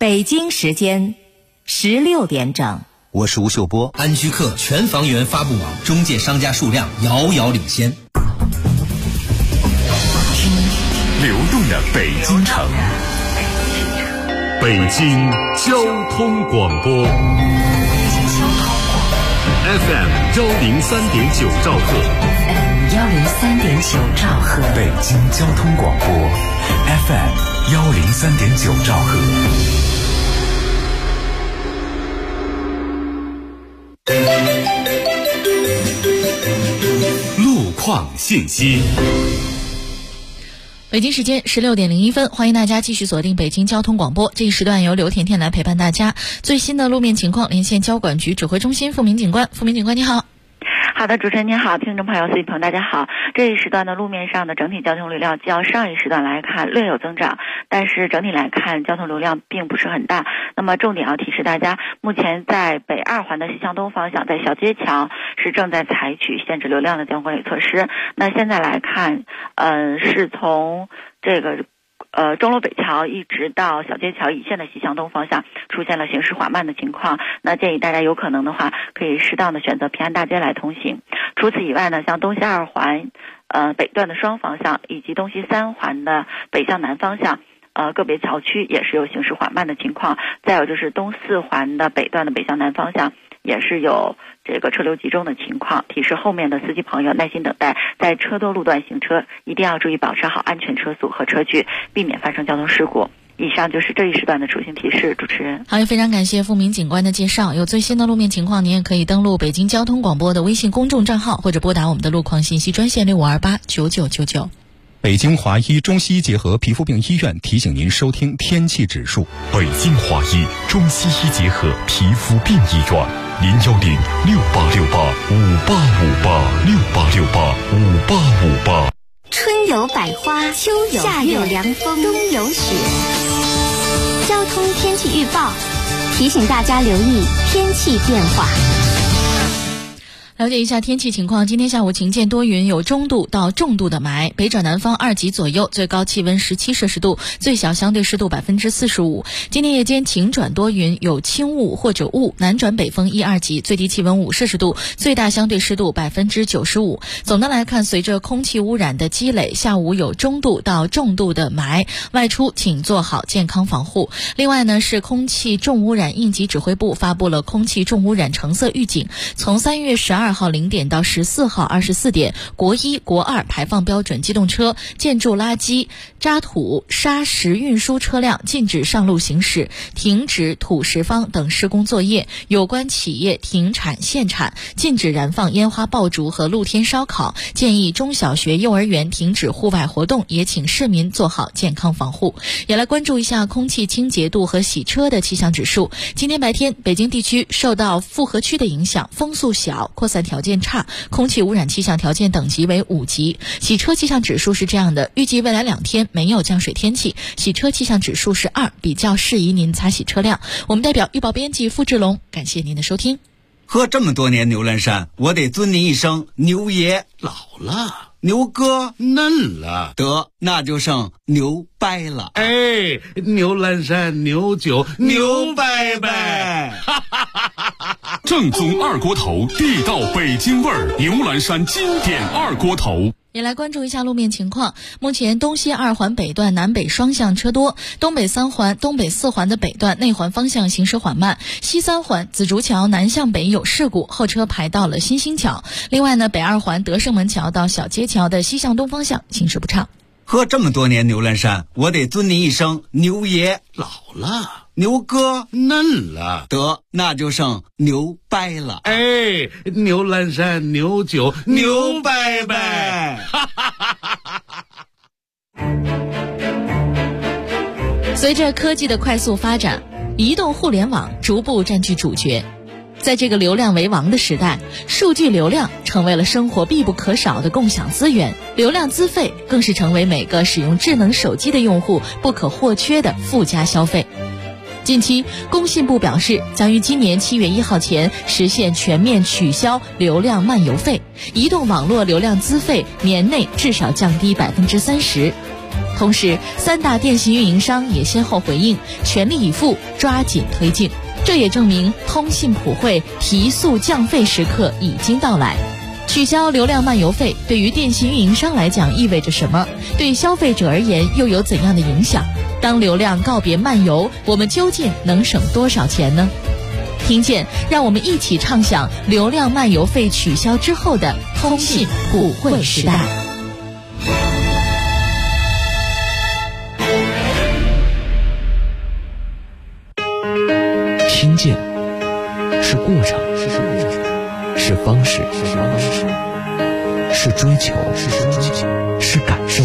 北京时间16点整。 我是吴秀波。 安居客全房源发布网中介商家数量遥遥领先。 听流动的北京城，北京交通广播 FM 103.9兆赫 103.9兆赫， 北京交通广播 FM 103.9兆赫。路况信息。 北京时间16点01分，欢迎大家继续锁定北京交通广播。这一时段由刘甜甜来陪伴大家。最新的路面情况，连线交管局指挥中心付明警官。付明警官你好。 好的，主持人您好，听众朋友、司机朋友大家好。这一时段的路面上的整体交通流量较上一时段来看略有增长，但是整体来看交通流量并不是很大。那么重点要提示大家，目前在北二环的西向东方向，在小街桥是正在采取限制流量的交通管理措施。那现在来看，是从这个钟楼北桥一直到小街桥一线的西向东方向出现了行驶缓慢的情况，那建议大家有可能的话可以适当的选择平安大街来通行。除此以外呢，像东西二环北段的双方向以及东西三环的北向南方向个别桥区也是有行驶缓慢的情况。再有就是东四环的北段的北向南方向也是有这个车流集中的情况，提示后面的司机朋友耐心等待，在车多路段行车一定要注意保持好安全车速和车距，避免发生交通事故。以上就是这一时段的出行提示，主持人。 好，也非常感谢付明警官的介绍。有最新的路面情况，您也可以登录北京交通广播的微信公众账号，或者拨打我们的路况信息专线65289999。 北京华医中西医结合皮肤病医院提醒您收听天气指数。 北京华医中西医结合皮肤病医院，0106868586858685858。 春有百花，秋有夏有凉风，冬有雪。交通天气预报提醒大家留意天气变化。 了解一下天气情况，今天下午晴间多云，有中度到重度的霾，北转南方2级左右，最高气温17摄氏度，最小相对湿度45%。今天夜间晴转多云，有轻雾或者雾，南转北风1、2级，最低气温5摄氏度，最大相对湿度95%。总的来看，随着空气污染的积累，下午有中度到重度的霾，外出请做好健康防护。另外呢，是空气重污染应急指挥部发布了空气重污染橙色预警，从3月12号0点到14号24点，国1、国2排放标准机动车、建筑垃圾、渣土、砂石运输车辆禁止上路行驶，停止土石方等施工作业，有关企业停产限产，禁止燃放烟花爆竹和露天烧烤，建议中小学、幼儿园停止户外活动，也请市民做好健康防护。也来关注一下空气清洁度和洗车的气象指数。今天白天，北京地区受到复合区的影响，风速小，扩散条件差，空气污染气象条件等级为5级。洗车气象指数是这样的，预计未来2天没有降水天气，洗车气象指数是2，比较适宜您擦洗车辆。我们代表预报编辑付志龙，感谢您的收听。 喝这么多年牛栏山，我得尊您一声牛爷。 老了， 牛哥嫩了， 得那就剩牛掰了。 哎，牛栏山牛酒牛掰掰， 正宗二锅头，地道北京味儿，牛栏山经典二锅头。 也来关注一下路面情况。目前东西二环北段南北双向车多，东北3环、东北4环的北段内环方向行驶缓慢，西3环紫竹桥南向北有事故，后车排到了新兴桥。另外呢，北2环德胜门桥到小街桥的西向东方向行驶不畅。 喝这么多年牛栏山，我得尊您一声牛爷。 老了， 牛哥嫩了， 得那就剩牛掰了。 哎，牛栏山牛酒牛掰掰。 随着科技的快速发展，移动互联网逐步占据主角。在这个流量为王的时代，数据流量成为了生活必不可少的共享资源，流量资费更是成为每个使用智能手机的用户不可或缺的附加消费。近期，工信部表示，将于今年7月1号前实现全面取消流量漫游费，移动网络流量资费年内至少降低30%。 同时3大电信运营商也先后回应，全力以赴抓紧推进。这也证明通信普惠提速降费时刻已经到来。取消流量漫游费对于电信运营商来讲意味着什么？对消费者而言又有怎样的影响？当流量告别漫游，我们究竟能省多少钱呢？听见，让我们一起畅想流量漫游费取消之后的通信普惠时代。 听见是过程，是方式，是追求，是感受。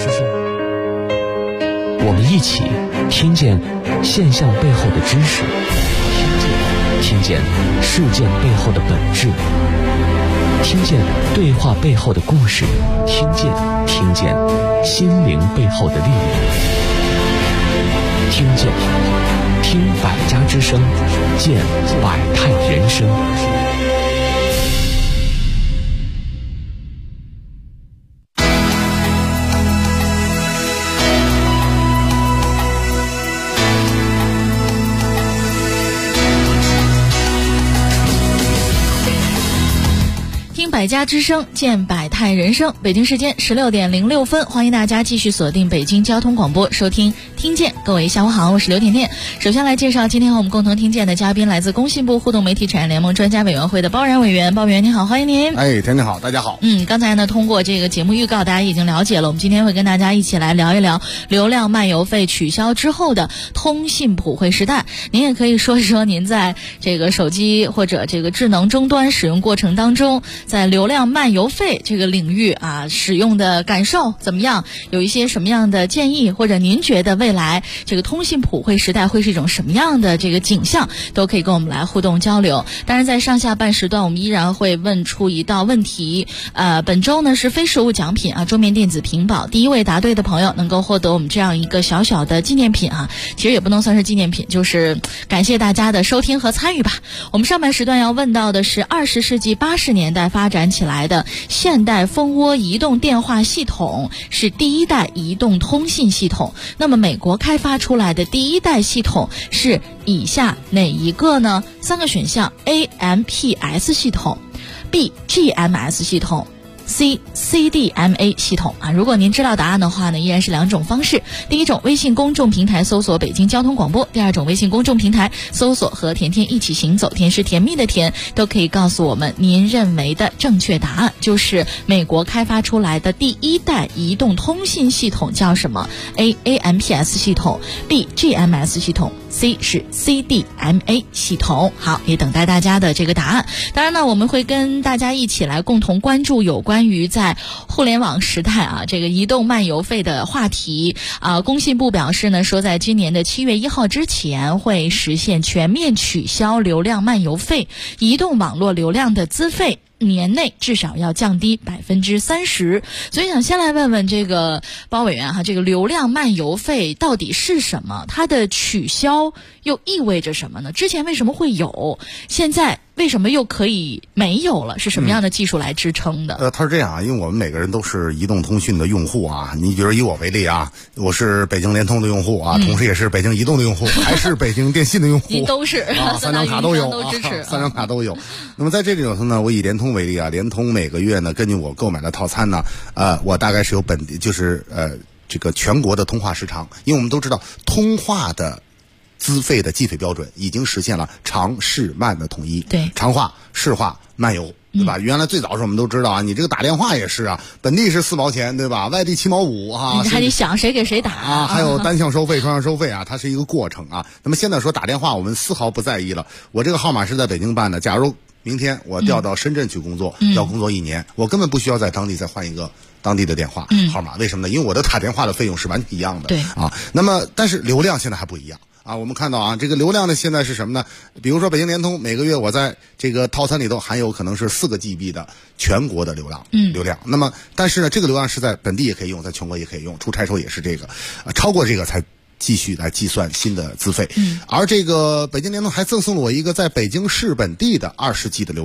我们一起听见现象背后的知识，听见事件背后的本质，听见对话背后的故事，听见心灵背后的力量，听百家之声，见百态人生。 百家之声，见百态人生。北京时间16点06分，欢迎大家继续锁定北京交通广播，收听听见。各位下午好，我是刘甜甜。首先来介绍今天和我们共同听见的嘉宾，来自工信部互动媒体产业联盟专家委员会的包然委员。包委员您好，欢迎您。 哎，甜甜好，大家好。 刚才呢通过这个节目预告，大家已经了解了，我们今天会跟大家一起来聊一聊流量漫游费取消之后的通信普惠时代。您也可以说一说您在这个手机或者这个智能终端使用过程当中，在流量漫游费这个领域使用的感受怎么样？有一些什么样的建议，或者您觉得未来这个通信普惠时代会是一种什么样的这个景象，都可以跟我们来互动交流。当然在上下半时段我们依然会问出一道问题，本周呢是非实物奖品桌面电子屏保，第一位答对的朋友能够获得我们这样一个小小的纪念品其实也不能算是纪念品，就是感谢大家的收听和参与吧。我们上半时段要问到的是20世纪80年代发展起来的现代蜂窝移动电话系统，是第一代移动通信系统。那么美国开发出来的第一代系统是以下哪一个呢？3个选项： A MPS 系统， B GMS 系统， C CDMA 系统如果您知道答案的话呢，依然是2种方式。第一种，微信公众平台搜索北京交通广播；第二种，微信公众平台搜索和甜甜一起行走，甜是甜蜜的甜，都可以告诉我们您认为的正确答案，就是美国开发出来的第一代移动通信系统叫什么？ A AMPS 系统， B GMS 系统， C 是 CDMA 系统。好，也等待大家的这个答案。当然呢，我们会跟大家一起来共同关注有关于在互联网时代这个移动漫游费的话题工信部表示呢，说在今年的7月1号之前会实现全面取消流量漫游费，移动网络流量的资费年内至少要降低30%。所以想先来问问这个包委员这个流量漫游费到底是什么？它的取消又意味着什么呢？之前为什么会有？现在为什么又可以没有了？是什么样的技术来支撑的？ 它是这样因为我们每个人都是移动通讯的用户你比如以我为例我是北京联通的用户同时也是北京移动的用户，还是北京电信的用户， 你都是 3张卡都有都支持 3张卡都有。那么在这个里头呢，我以联通为例联通每个月呢，根据我购买的套餐呢，我大概是有本地就是这个全国的通话时长，因为我们都知道通话的资费的计费标准已经实现了长市慢的统一， 对， 长话、市话、漫游，对吧？原来最早时候我们都知道你这个打电话也是本地是4毛钱，对吧？外地7毛5 你还得想谁给谁打还有单向收费、双向收费它是一个过程那么现在说打电话，我们丝毫不在意了。我这个号码是在北京办的，假如明天我调到深圳去工作，要工作1年，我根本不需要在当地再换一个当地的电话号码。为什么呢？因为我的打电话的费用是完全一样的。 对那么但是流量现在还不一样我们看到这个流量呢现在是什么呢？比如说北京联通每个月我在这个套餐里头含有可能是4个 GB 的全国的流量那么但是呢，这个流量是在本地也可以用，在全国也可以用，出差时候也是这个超过这个才继续来计算新的资费。而这个北京联通还赠送了我一个在北京市本地的20G 的流量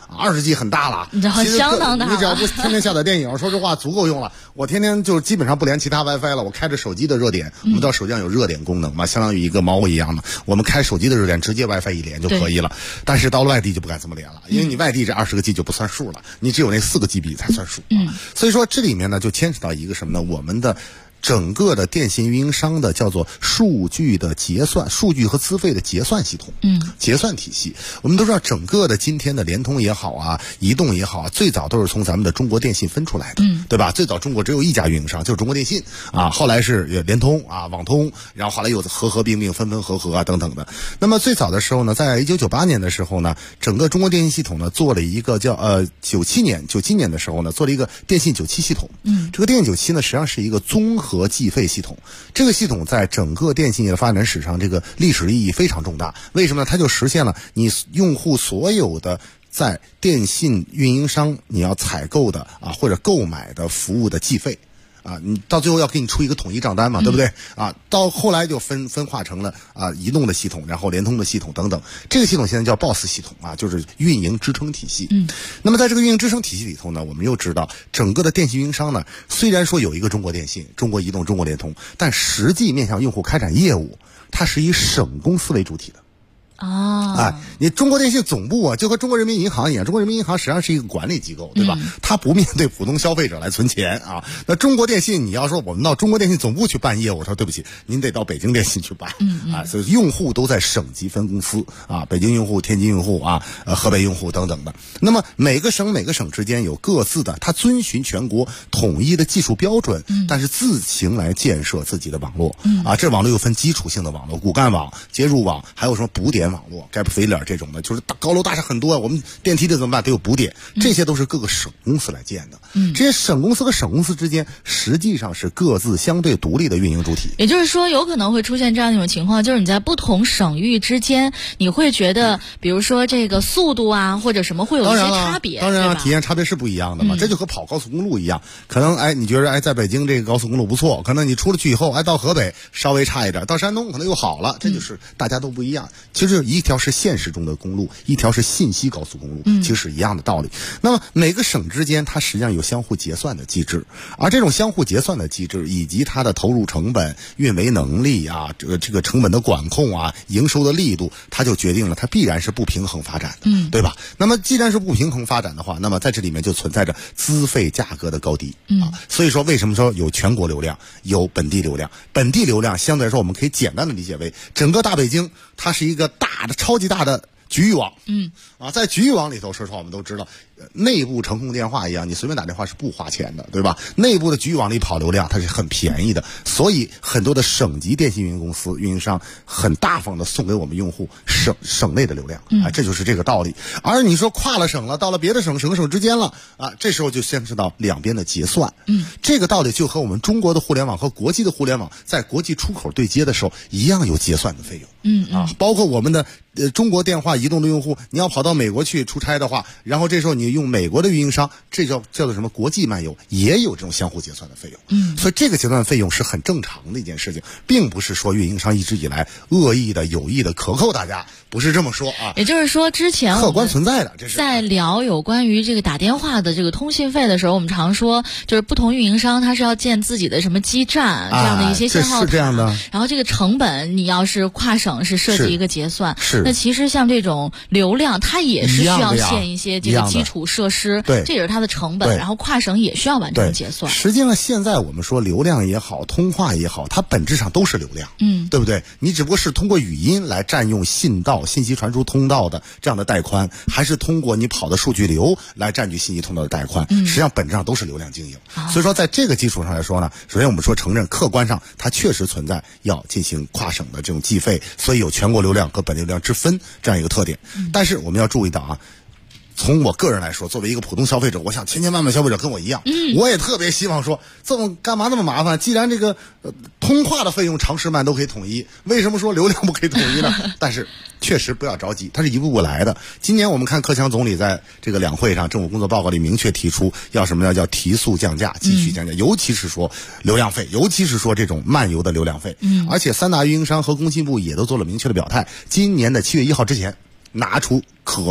，20G 很大了， 相当大了。 你只要不天天下载电影，说实话足够用了。我天天就基本上不连其他 WiFi 了，我开着手机的热点，我们知道手机上有热点功能嘛，相当于一个猫一样的，我们开手机的热点直接 WiFi 一连就可以了。但是到了外地就不敢这么连了，因为你外地这20个 G 就不算数了，你只有那4个 GB 才算数。所以说这里面呢就牵扯到一个什么呢？我们的整个的电信运营商的叫做数据的结算、数据和资费的结算系统，结算体系。我们都知道，整个的今天的联通也好啊，移动也好啊，最早都是从咱们的中国电信分出来的，对吧？最早中国只有一家运营商，就是中国电信啊，后来是联通啊、网通，然后后来又合并并、分合啊等等的。那么最早的时候呢，在1998年的时候呢，整个中国电信系统呢做了一个叫97年的时候呢，做了一个电信97系统。这个电信97呢，实际上是一个综合计费系统。这个系统在整个电信业的发展史上，这个历史意义非常重大。为什么呢？它就实现了你用户所有的在电信运营商你要采购的啊或者购买的服务的计费。你到最后要给你出一个统一账单嘛，对不对？到后来就分化成了移动的系统，然后联通的系统等等。这个系统现在叫 BOSS 系统啊，就是运营支撑体系。那么在这个运营支撑体系里头呢，我们又知道整个的电信运营商呢，虽然说有一个中国电信、中国移动、中国联通，但实际面向用户开展业务，它是以省公司为主体的。你中国电信总部啊，就和中国人民银行一样，中国人民银行实际上是一个管理机构，对吧？它不面对普通消费者来存钱啊。那中国电信，你要说我们到中国电信总部去办业务，我说对不起，您得到北京电信去办。所以用户都在省级分公司啊，北京用户、天津用户啊，河北用户等等的。那么每个省之间有各自的，它遵循全国统一的技术标准，但是自行来建设自己的网络。这网络又分基础性的网络、骨干网、接入网，还有什么补点网络 gap filler 这种的，就是高楼大厦很多啊，我们电梯的怎么办？得有补点，这些都是各个省公司来建的。这些省公司和省公司之间实际上是各自相对独立的运营主体。 也就是说，有可能会出现这样一种情况，就是你在不同省域之间，你会觉得，比如说这个速度啊，或者什么会有一些差别。 当然体验差别是不一样的嘛。这就和跑高速公路一样，可能你觉得在北京这个高速公路不错，可能你出了去以后到河北稍微差一点，到山东可能又好了，这就是大家都不一样。其实一条是现实中的公路，一条是信息高速公路，其实是一样的道理。那么每个省之间它实际上有相互结算的机制，而这种相互结算的机制以及它的投入成本、运维能力啊，这个成本的管控啊，营收的力度，它就决定了它必然是不平衡发展的，对吧？那么既然是不平衡发展的话，那么在这里面就存在着资费价格的高低所以说为什么说有全国流量，有本地流量？本地流量相对来说我们可以简单的理解为整个大北京它是一个大的超级大的局域网，在局域网里头，说实话我们都知道，内部程控电话一样，你随便打电话是不花钱的，对吧？内部的局域网里跑流量它是很便宜的，所以很多的省级电信运营公司、运营商很大方的送给我们用户省内的流量，这就是这个道理。而你说跨了省了，到了别的省之间了这时候就牵扯到两边的结算，这个道理就和我们中国的互联网和国际的互联网在国际出口对接的时候一样有结算的费用，包括我们的中国电话、移动的用户，你要跑到美国去出差的话，然后这时候你用美国的运营商，这叫做什么国际漫游，也有这种相互结算的费用。所以这个结算费用是很正常的一件事情，并不是说运营商一直以来恶意的、有意的克扣大家，不是这么说啊。 也就是说，之前客观存在的，这是在聊有关于这个打电话的这个通信费的时候，我们常说，就是不同运营商它是要建自己的什么基站这样的一些信号塔， 是这样的。 然后这个成本，你要是跨省是设计一个结算，那其实像这种流量，它也是需要建一些这个基础设施， 对， 这也是它的成本，然后跨省也需要完成结算。 实际上现在我们说流量也好，通话也好，它本质上都是流量，对不对？你只不过是通过语音来占用信道、信息传输通道的这样的带宽，还是通过你跑的数据流来占据信息通道的带宽，实际上本质上都是流量经营。所以说在这个基础上来说呢，首先我们说承认客观上它确实存在要进行跨省的这种计费，所以有全国流量和本地流量之分这样一个特点。但是我们要注意到从我个人来说，作为一个普通消费者，我想千万消费者跟我一样，我也特别希望说，干嘛那么麻烦？既然这个通话的费用长时慢都可以统一，为什么说流量不可以统一呢？但是确实不要着急，它是一步步来的。今年我们看克强总理在这个两会上政府工作报告里明确提出，要什么呢？叫提速降价，继续降价，尤其是说流量费，尤其是说这种漫游的流量费。而且三大运营商和工信部也都做了明确的表态，今年的7月1号之前拿出可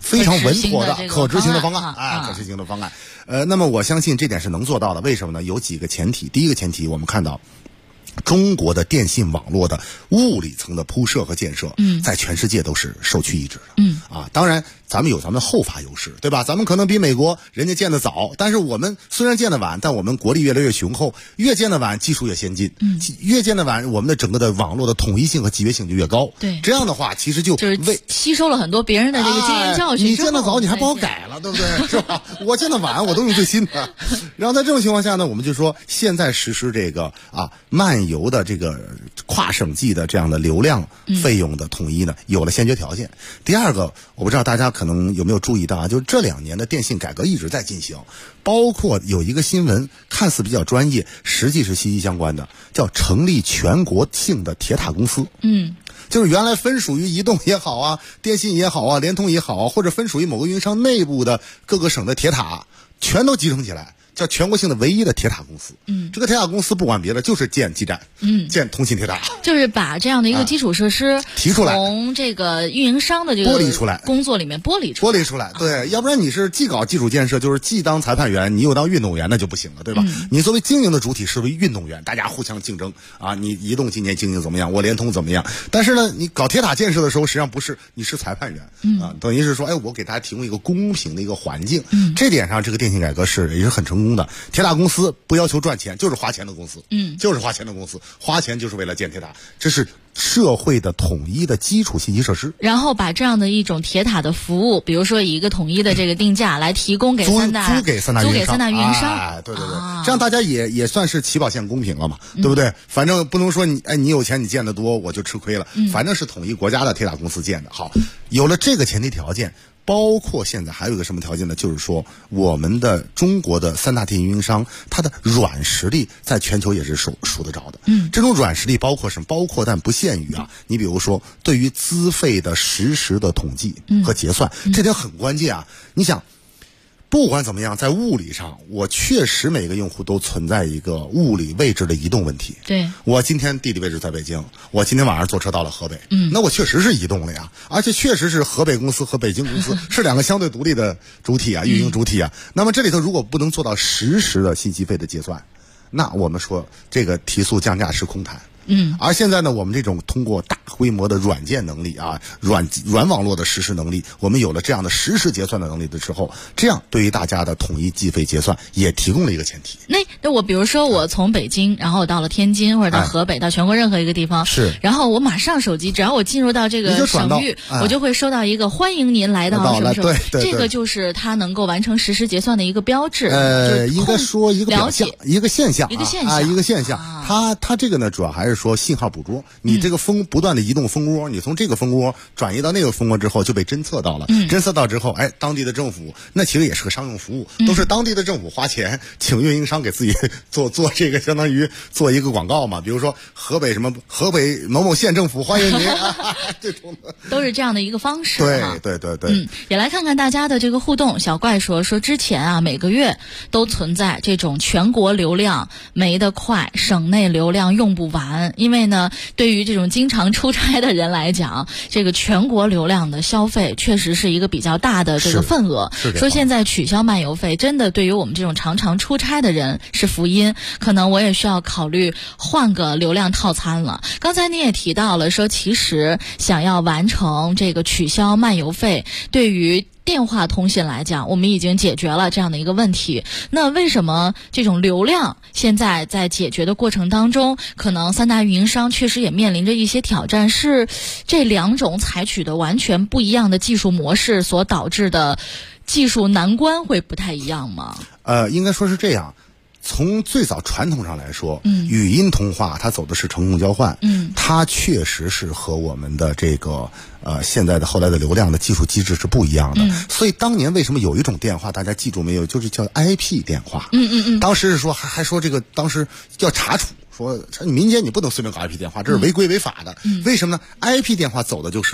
非常稳妥的可执行的方案， 可执行的方案。那么我相信这点是能做到的。为什么呢？有几个前提。第一个前提，我们看到中国的电信网络的物理层的铺设和建设，在全世界都是首屈一指的。当然咱们有咱们的后发优势，对吧？咱们可能比美国人家建得早，但是我们虽然建得晚，但我们国力越来越雄厚，越建得晚技术越先进，越建得晚我们的整个的网络的统一性和集约性就越高。 对， 这样的话其实就是吸收了很多别人的这个经验教训。 你建得早你还不好改了，对不对？是吧？我建得晚我都用最新的。然后在这种情况下呢，我们就说现在实施这个漫游的这个跨省际的这样的流量费用的统一呢，有了先决条件。第二个，我不知道大家可能有没有注意到就是这2年的电信改革一直在进行，包括有一个新闻看似比较专业，实际是息息相关的，叫成立全国性的铁塔公司。就是原来分属于移动也好啊，电信也好啊，联通也好啊，或者分属于某个运营商内部的各个省的铁塔，全都集成起来，叫全国性的唯一的铁塔公司。这个铁塔公司不管别的，就是建基站，建通信铁塔， 就是把这样的一个基础设施提出来， 从这个运营商的这个剥离出来， 工作里面剥离出来。 对，要不然你是既搞基础建设，就是既当裁判员，你又当运动员，那就不行了，对吧？你作为经营的主体是为运动员，大家互相竞争你移动今年经营怎么样，我联通怎么样？但是呢，你搞铁塔建设的时候，实际上不是，你是裁判员等于是说，我给大家提供一个公平的一个环境。这点上，这个电信改革也是很成功的。铁塔公司不要求赚钱，就是花钱的公司，就是花钱的公司，花钱就是为了建铁塔，这是社会的统一的基础信息设施。 然后把这样的一种铁塔的服务，比如说以一个统一的这个定价来提供给租给三大运营商，对，这样大家也算是起跑线公平了嘛，对不对？反正不能说你有钱你建得多我就吃亏了，反正是统一国家的铁塔公司建的。好，有了这个前提条件。包括现在还有一个什么条件呢？就是说我们的中国的3大电信运营商，它的软实力在全球也是数得着的。这种软实力包括什么？包括但不限于你比如说对于资费的实时的统计和结算，这点很关键啊。你想，不管怎么样，在物理上，我确实每个用户都存在一个物理位置的移动问题。 对， 我今天地理位置在北京，我今天晚上坐车到了河北，那我确实是移动了呀，而且确实是河北公司和北京公司是2个相对独立的主体运营主体那么这里头如果不能做到实时的信息费的结算，那我们说这个提速降价是空谈。而现在呢，我们这种通过大规模的软件能力软网络的实时能力，我们有了这样的实时结算的能力的时候，这样对于大家的统一计费结算也提供了一个前提。 那我比如说我从北京，然后到了天津或者到河北，到全国任何一个地方， 是， 然后我马上手机，只要我进入到这个省域，我就会收到一个欢迎您来到什么什么，这个就是它能够完成实时结算的一个标志。 应该说一个表象，一个现象，它这个呢，主要还是说信号捕捉，你这个不断的移动蜂窝，你从这个蜂窝转移到那个蜂窝之后就被侦测到了，侦测到之后，当地的政府那其实也是个商用服务，都是当地的政府花钱请运营商给自己做这个，相当于做一个广告嘛。比如说河北某某县政府欢迎您，这种的都是这样的一个方式。 对。 也来看看大家的这个互动。小怪说之前每个月都存在这种全国流量没得快，省内流量用不完。因为呢，对于这种经常出差的人来讲，这个全国流量的消费确实是一个比较大的这个份额。说现在取消漫游费，真的对于我们这种常常出差的人是福音。可能我也需要考虑换个流量套餐了。刚才你也提到了说，其实想要完成这个取消漫游费，对于电话通信来讲，我们已经解决了这样的一个问题。那为什么这种流量现在在解决的过程当中，可能3大运营商确实也面临着一些挑战？是这2种采取的完全不一样的技术模式所导致的技术难关会不太一样吗？ 应该说是这样。从最早传统上来说，语音通话它走的是程控交换，它确实是和我们的这个现在的后来的流量的技术机制是不一样的。所以当年为什么有一种电话大家记住没有，就是叫 IP 电话。当时是说还说这个当时要查处，说民间你不能随便搞 IP 电话，这是违规违法的。为什么呢？ IP 电话走的就是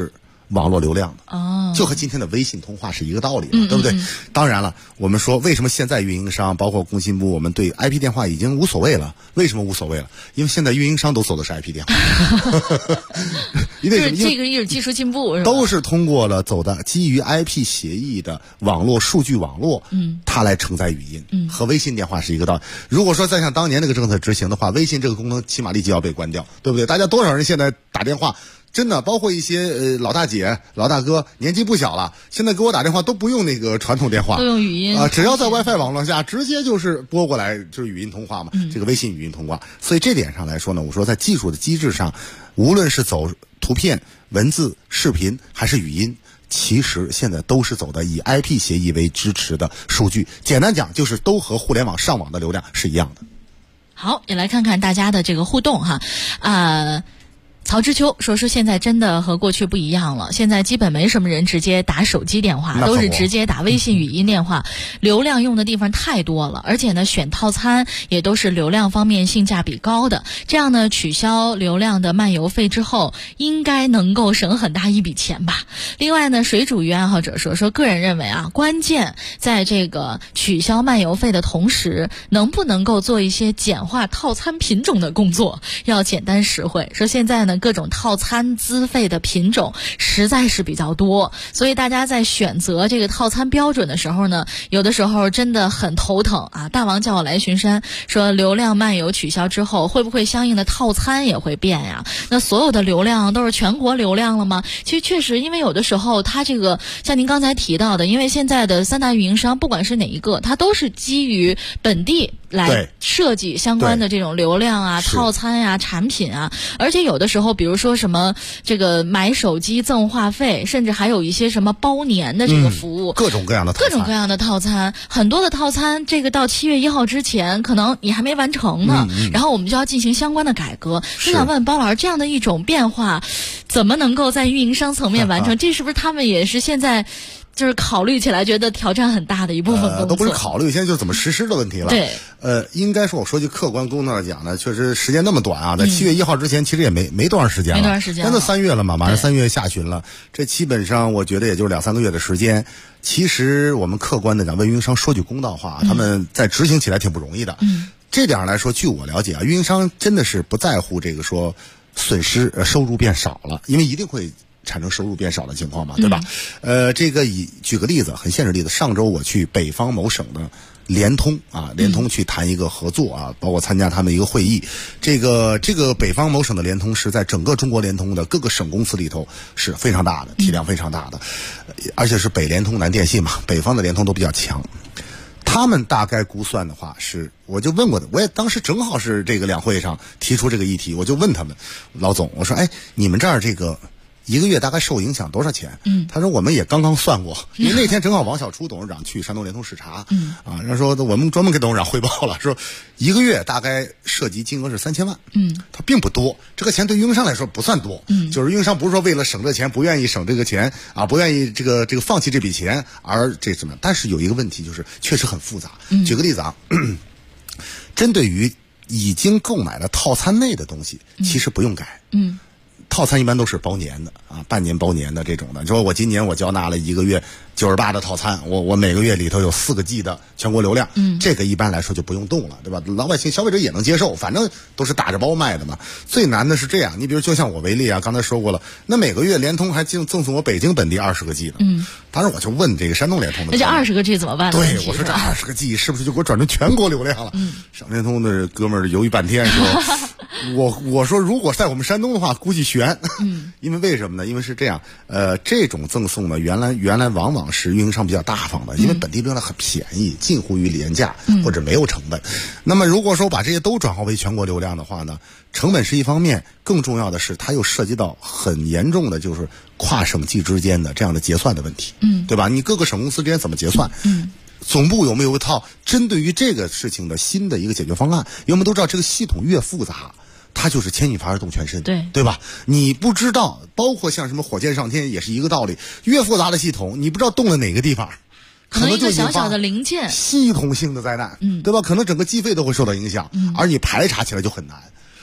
网络流量的。 哦， 就和今天的微信通话是一个道理嘛，对不对？当然了，我们说为什么现在运营商包括工信部，我们对 IP 电话已经无所谓了？为什么无所谓了？因为现在运营商都走的是 IP 电话。因为这个也是技术进步，是吧？ 都是通过了走的基于 IP 协议的网络数据网络，它来承载语音，和微信电话是一个道理。如果说再像当年那个政策执行的话，微信这个功能起码立即要被关掉，对不对？大家多少人现在打电话？真的，包括一些老大姐、老大哥，年纪不小了，现在给我打电话都不用那个传统电话， 都用语音只要在 WiFi 网络下，直接就是拨过来就是语音通话嘛，这个微信语音通话。所以这点上来说呢，我说在技术的机制上，无论是走图片、文字、视频还是语音，其实现在都是走的以 IP 协议为支持的数据。简单讲，就是都和互联网上网的流量是一样的。 好，也来看看大家的这个互动哈，曹之秋说现在真的和过去不一样了，现在基本没什么人直接打手机电话，都是直接打微信语音电话，流量用的地方太多了，而且呢选套餐也都是流量方面性价比高的，这样呢取消流量的漫游费之后，应该能够省很大一笔钱吧。另外呢，水煮鱼爱好者说个人认为关键在这个取消漫游费的同时，能不能够做一些简化套餐品种的工作，要简单实惠。说现在呢各种套餐资费的品种实在是比较多，所以大家在选择这个套餐标准的时候呢，有的时候真的很头疼啊。大王叫我来巡山说，流量漫游取消之后，会不会相应的套餐也会变呀？那所有的流量都是全国流量了吗？其实确实，因为有的时候它这个像您刚才提到的，因为现在的三大运营商不管是哪一个，它都是基于本地来设计相关的这种流量套餐产品而且有的时候比如说什么这个买手机赠话费，甚至还有一些什么包年的这个服务， 各种各样的套餐，很多的套餐这个到7月1号之前可能你还没完成呢，然后我们就要进行相关的改革。就想问包老师，这样的一种变化怎么能够在运营商层面完成？这是不是他们也是现在就是考虑起来觉得挑战很大的一部分工作？ 都不是考虑，现在就是怎么实施的问题了。 对， 应该说我说句客观公道的讲呢，确实时间那么短在7月1号之前，其实也没多长时间了，现在3月了嘛，马上3月下旬了，这基本上我觉得也就是2-3个月的时间。其实我们客观的讲，为运营商说句公道话，他们在执行起来挺不容易的。这点来说，据我了解运营商真的是不在乎这个说损失收入变少了，因为一定会产生收入变少的情况嘛，对吧？这个举个例子，很现实例子，上周我去北方某省的联通去谈一个合作包括参加他们一个会议。这个北方某省的联通是在整个中国联通的各个省公司里头是非常大的，体量非常大的，而且是北联通南电信嘛，北方的联通都比较强。他们大概估算的话是，我就问过的，我也当时正好是这个两会上提出这个议题，我就问他们，老总，我说你们这儿这个一个月大概受影响多少钱？他说我们也刚刚算过，因为那天正好王小初董事长去山东联通视察，他说我们专门给董事长汇报了，说一个月大概涉及金额是3000万，它并不多，这个钱对运营商来说不算多，就是运营商不是说为了省这钱不愿意省这个钱不愿意这个放弃这笔钱而这怎么样，但是有一个问题就是确实很复杂。举个例子针对于已经购买的套餐内的东西，其实不用改。套餐一般都是包年的半年包年的这种的。你说我今年我交纳了一个月98的套餐，我每个月里头有4个G 的全国流量，这个一般来说就不用动了，对吧？老百姓消费者也能接受，反正都是打着包卖的嘛。最难的是这样，你比如就像我为例刚才说过了，那每个月联通还赠送我北京本地20个G 的，当时我就问这个山东联通的， 那这20个G 怎么办？ 对，我说这20个G 是不是就给我转成全国流量了？上联通的哥们儿犹豫半天说，我说如果在我们山东的话，估计悬，因为为什么呢？因为是这样，这种赠送呢，原来往往是运营商比较大方的，因为本地流量很便宜，近乎于廉价或者没有成本。那么如果说把这些都转化为全国流量的话呢，成本是一方面，更重要的是它又涉及到很严重的就是跨省际之间的这样的结算的问题，对吧？你各个省公司之间怎么结算？总部有没有一套针对于这个事情的新的一个解决方案？因为我们都知道，这个系统越复杂，它就是牵一发而动全身，对吧？你不知道，包括像什么火箭上天也是一个道理，越复杂的系统，你不知道动了哪个地方， 可能一个小小的零件， 系统性的灾难，对吧？可能整个机费都会受到影响，而你排查起来就很难。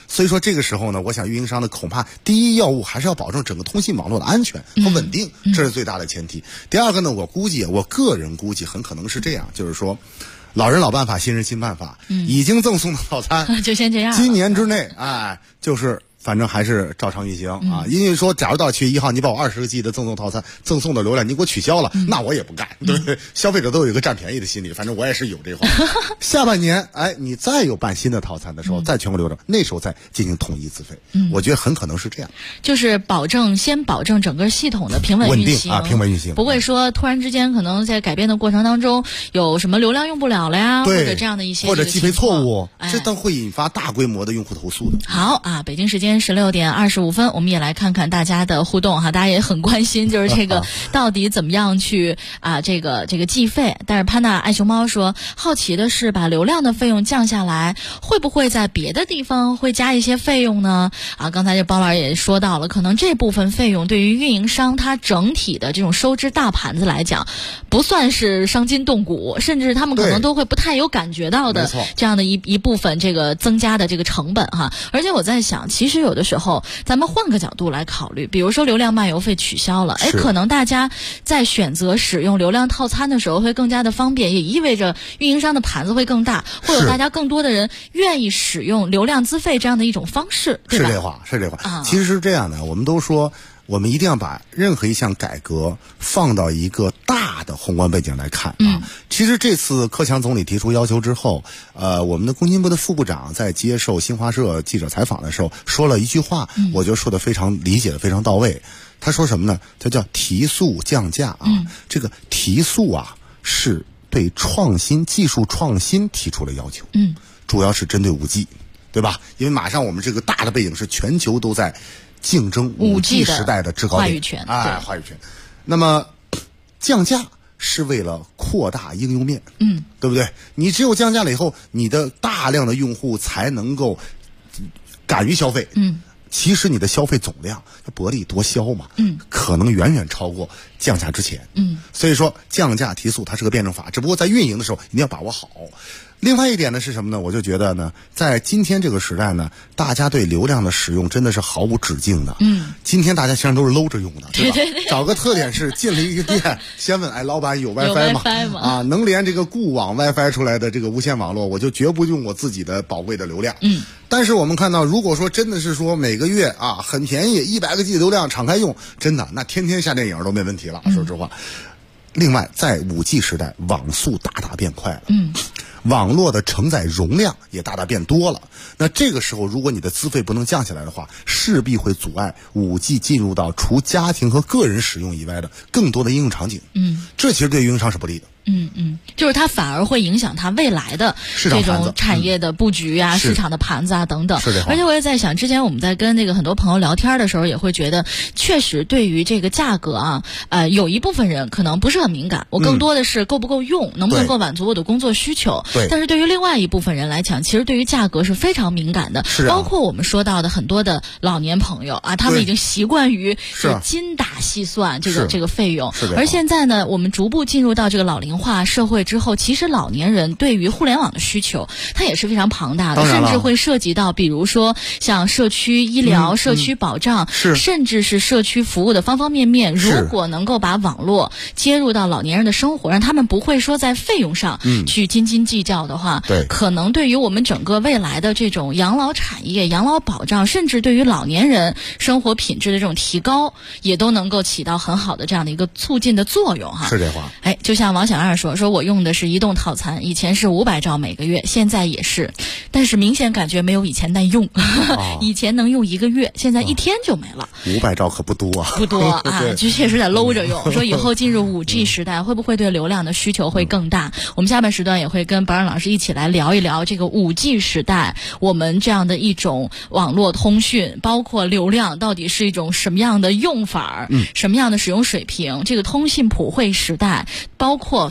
所以说这个时候呢，我想运营商的恐怕第一要务还是要保证整个通信网络的安全和稳定，这是最大的前提。第二个呢，我个人估计很可能是这样，就是说老人老办法，新人新办法，已经赠送的套餐就先这样， 今年之内就是反正还是照常运行啊。因为说假如到7月1号你把我20个 G 的赠送套餐赠送的流量你给我取消了，那我也不干，对不对？消费者都有一个占便宜的心理，反正我也是有这话。下半年你再有办新的套餐的时候，再全国流量，那时候再进行统一资费，我觉得很可能是这样， 就是先保证整个系统的平稳运行， 平稳运行， 不会说突然之间可能在改变的过程当中有什么流量用不了了呀，或者这样的一些或者计费错误，这都会引发大规模的用户投诉的。 好啊，北京时间16点25分，我们也来看看大家的互动哈，大家也很关心，就是这个到底怎么样去这个计费。但是潘娜爱熊猫说，好奇的是把流量的费用降下来，会不会在别的地方会加一些费用呢？刚才这包老师也说到了，可能这部分费用对于运营商它整体的这种收支大盘子来讲，不算是伤筋动骨，甚至他们可能都会不太有感觉到的这样的一部分这个增加的这个成本哈。而且我在想，其实有的时候咱们换个角度来考虑，比如说流量漫游费取消了，可能大家在选择使用流量套餐的时候会更加的方便，也意味着运营商的盘子会更大，会有大家更多的人愿意使用流量资费这样的一种方式，对吧？ 是这话。其实是这样的，我们都说我们一定要把任何一项改革放到一个大的宏观背景来看其实这次克强总理提出要求之后，我们的工信部的副部长在接受新华社记者采访的时候说了一句话，我觉得说的非常理解的非常到位。他说什么呢？他叫提速降价这个提速是对技术创新提出了要求，主要是针对5G， 对吧？因为马上我们这个大的背景是全球都在竞争 5G 时代的制高点， 话语权， 话语权。那么降价是为了扩大应用面，对不对？你只有降价了以后，你的大量的用户才能够敢于消费，其实你的消费总量薄利多销嘛，可能远远超过降价之前，所以说降价提速它是个辩证法，只不过在运营的时候一定要把握好。另外一点呢是什么呢？我就觉得呢，在今天这个时代呢，大家对流量的使用真的是毫无止境的。今天大家实际上都是搂着用的，对吧？找个特点是进了一个店，先问老板有 WiFi 吗？能连这个固网 WiFi 出来的这个无线网络，我就绝不用我自己的宝贵的流量。但是我们看到，如果说真的是说每个月很便宜100个 G 流量敞开用，真的那天天下电影都没问题了，说实话。另外，在5G 时代，网速大大变快了，网络的承载容量也大大变多了。那这个时候，如果你的资费不能降下来的话，势必会阻碍5G 进入到除家庭和个人使用以外的更多的应用场景。这其实对运营商是不利的。 就是它反而会影响它未来的这种产业的布局市场的盘子等等。而且我也在想，之前我们在跟那个很多朋友聊天的时候，也会觉得，确实对于这个价格有一部分人可能不是很敏感，我更多的是够不够用，能不能够满足我的工作需求。但是对于另外一部分人来讲，其实对于价格是非常敏感的，包括我们说到的很多的老年朋友他们已经习惯于是精打细算这个费用。而现在呢，我们逐步进入到这个老龄化社会之后，其实老年人对于互联网的需求它也是非常庞大的，甚至会涉及到比如说像社区医疗、社区保障，甚至是社区服务的方方面面。如果能够把网络接入到老年人的生活，让他们不会说在费用上去斤斤计较的话，可能对于我们整个未来的这种养老产业、养老保障，甚至对于老年人生活品质的这种提高，也都能够起到很好的这样的一个促进的作用是这话。 就像王小二说我用的是移动套餐，以前是500兆每个月，现在也是，但是明显感觉没有以前耐用。以前能用1个月，现在1天就没了。 500兆可不多不多就确实得搂着用。说以后进入5G 时代，会不会对流量的需求会更大？我们下半时段也会跟白让老师一起来聊一聊这个5G 时代，我们这样的一种网络通讯，包括流量到底是一种什么样的用法，什么样的使用水平？这个通信普惠时代，包括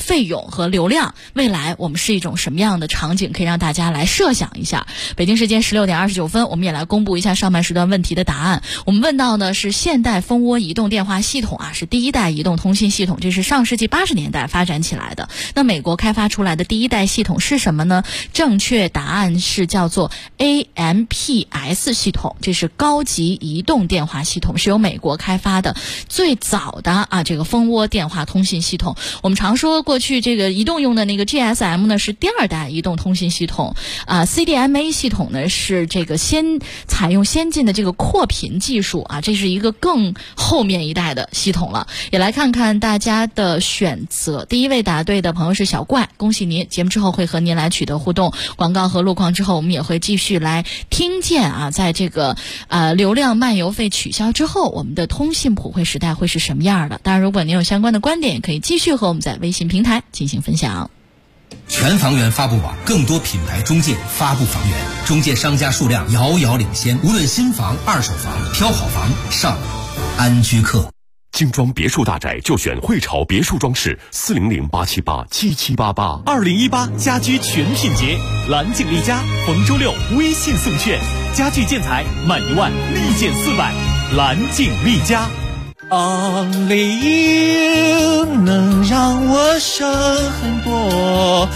费用和流量，未来我们是一种什么样的场景，可以让大家来设想一下。北京时间16点29分，我们也来公布一下上半时段问题的答案。我们问到的是现代蜂窝移动电话系统啊，是第一代移动通信系统，这是上世纪80年代发展起来的。那美国开发出来的第一代系统是什么呢？正确答案是叫做 AMPS 系统，这是高级移动电话系统，是由美国开发的最早的这个蜂窝电话通信系统。我们常说过去这个移动用的那个 GSM 呢是第二代移动通信系统CDMA 系统呢是这个采用先进的这个扩频技术这是一个更后面一代的系统了。也来看看大家的选择，第一位答对的朋友是小怪，恭喜您！节目之后会和您来取得互动，广告和路况之后，我们也会继续来听见在这个流量漫游费取消之后，我们的通信普惠时代会是什么样的？当然，如果您有相关的观点，也可以继续和我们在微信平台进行分享。 全房源发布网，更多品牌中介发布房源，中介商家数量遥遥领先。无论新房、二手房，挑好房上安居客。 精装别墅大宅就选汇潮别墅装饰，400-878-7788。2018家居全品节，蓝景丽家，逢周六微信送券，家具建材满1万立减400，蓝景丽家。 Only you 能让我省很多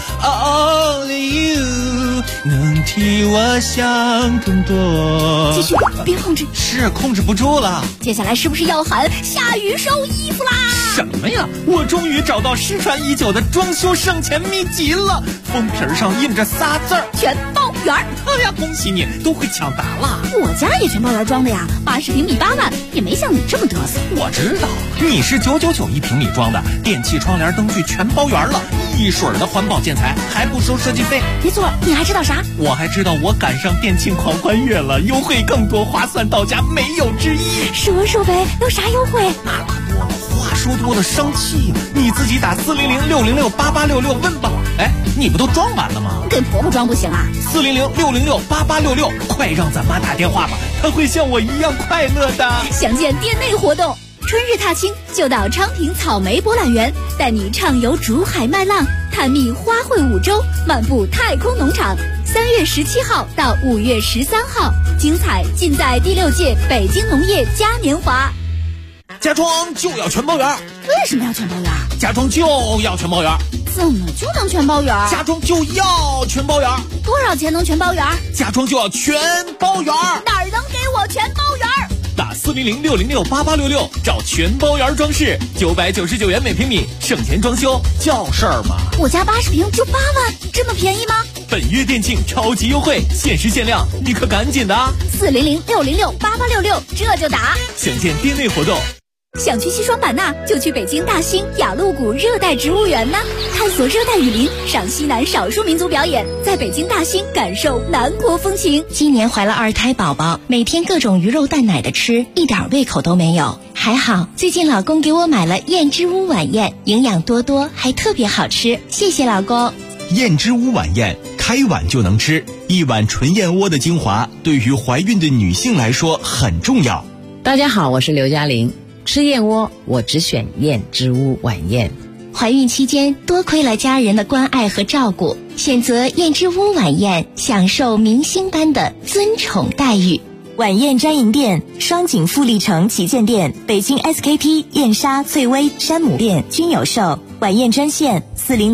，Only you 能替我想更多。 继续，别控制， 是控制不住了。 接下来是不是要喊下雨收衣服啦？ 什么呀？我终于找到失传已久的装修省钱秘籍了，封皮上印着仨字儿： 全包圆。 哎呀，恭喜你，都会抢答了。 我家也全包圆装的呀，80平米8万，也没像你这么嘚瑟。 我知道，你是999一平米装的，电器、窗帘、灯具全包圆了，一水儿的环保建材，还不收设计费。 没错，你还知道啥？ 我还知道我赶上电庆狂欢月了，优惠更多，划算到家，没有之一。 说说呗，有啥优惠？ 那可多了，话说多了生气呀！你自己打400-606-8866问吧。哎，你不都装完了吗？ 跟婆婆装不行啊 ！400-606-8866，快让咱妈打电话吧，她会像我一样快乐的。 详见店内活动。春日踏青就到昌平草莓博览园，带你畅游竹海麦浪，探秘花卉五洲，漫步太空农场。3月17号到5月13号，精彩尽在第6届北京农业嘉年华。 家装就要全包圆。 为什么要全包圆？ 家装就要全包圆。 怎么就能全包圆？ 家装就要全包圆。 多少钱能全包圆？ 家装就要全包圆。 哪儿能给我全包圆？ 打400-606-8866，找全包圆装饰，999元每平米，省钱装修叫事儿吗？ 我家80平就8万，这么便宜吗？ 本月店庆超级优惠，限时限量，你可赶紧的 ！400-606-8866，这就打。 详见店内活动。 想去西双版纳，就去北京大兴雅鹿谷热带植物园呢，探索热带雨林，赏西南少数民族表演，在北京大兴感受南国风情。 今年怀了2胎宝宝，每天各种鱼肉蛋奶的吃，一点胃口都没有。还好最近老公给我买了燕之屋晚宴，营养多多，还特别好吃，谢谢老公。 燕之屋晚宴，开碗就能吃，一碗纯燕窝的精华，对于怀孕的女性来说很重要。 大家好，我是刘嘉玲。吃燕窝，我只选燕之屋晚宴。 怀孕期间多亏了家人的关爱和照顾，选择燕之屋晚宴，享受明星般的尊宠待遇。 晚宴专营店：双井富力城旗舰店、北京 SKP、燕莎、翠微、山姆店均有售。晚宴专线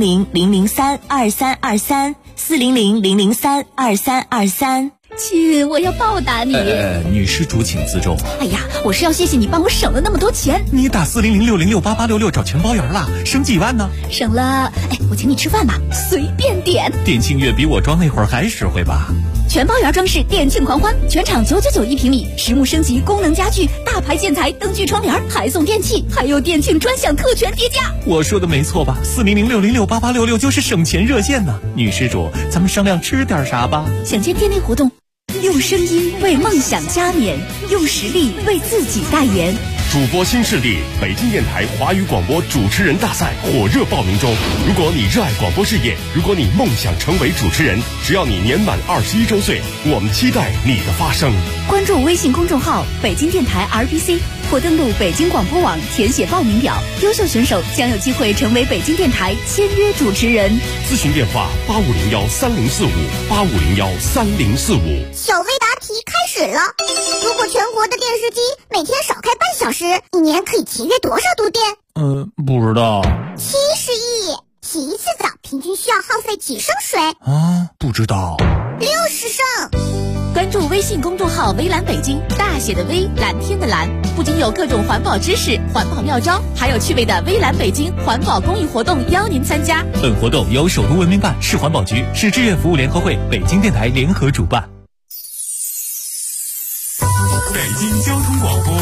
400-003-2323，400-003-2323。 亲，我要报答你。 女施主请自重。 哎呀，我是要谢谢你帮我省了那么多钱。 你打400-606-8866找全包圆了，省几万呢？ 省了，我请你吃饭吧，随便点。 店庆月比我装那会儿还实惠吧？ 全包圆装饰店庆狂欢，全场999一平米，实木升级功能家具，大牌建材，灯具窗帘，还送电器，还有店庆专享特权叠加。 我说的没错吧？400-606-8866就是省钱热线呢。女施主，咱们商量吃点啥吧？ 想见店内活动。用声音为梦想加冕，用实力为自己代言。 主播新势力，北京电台华语广播主持人大赛火热报名中。如果你热爱广播事业，如果你梦想成为主持人，只要你年满21周岁，我们期待你的发声。 关注微信公众号北京电台 RBC， 或登录北京广播网填写报名表。优秀选手将有机会成为北京电台签约主持人。 咨询电话85013045，85013045。 小微答题开始了。如果全国的电视机每天少开半小时，一年可以节约多少度电？ 不知道。 70亿。洗一次澡平均需要耗费几升水？ 不知道。 60升。 关注微信公众号微蓝北京，大写的微，蓝天的蓝，不仅有各种环保知识、环保妙招，还有趣味的微蓝北京环保公益活动邀您参加。 本活动由首都文明办、市环保局、市志愿服务联合会、北京电台联合主办。 北京交通广播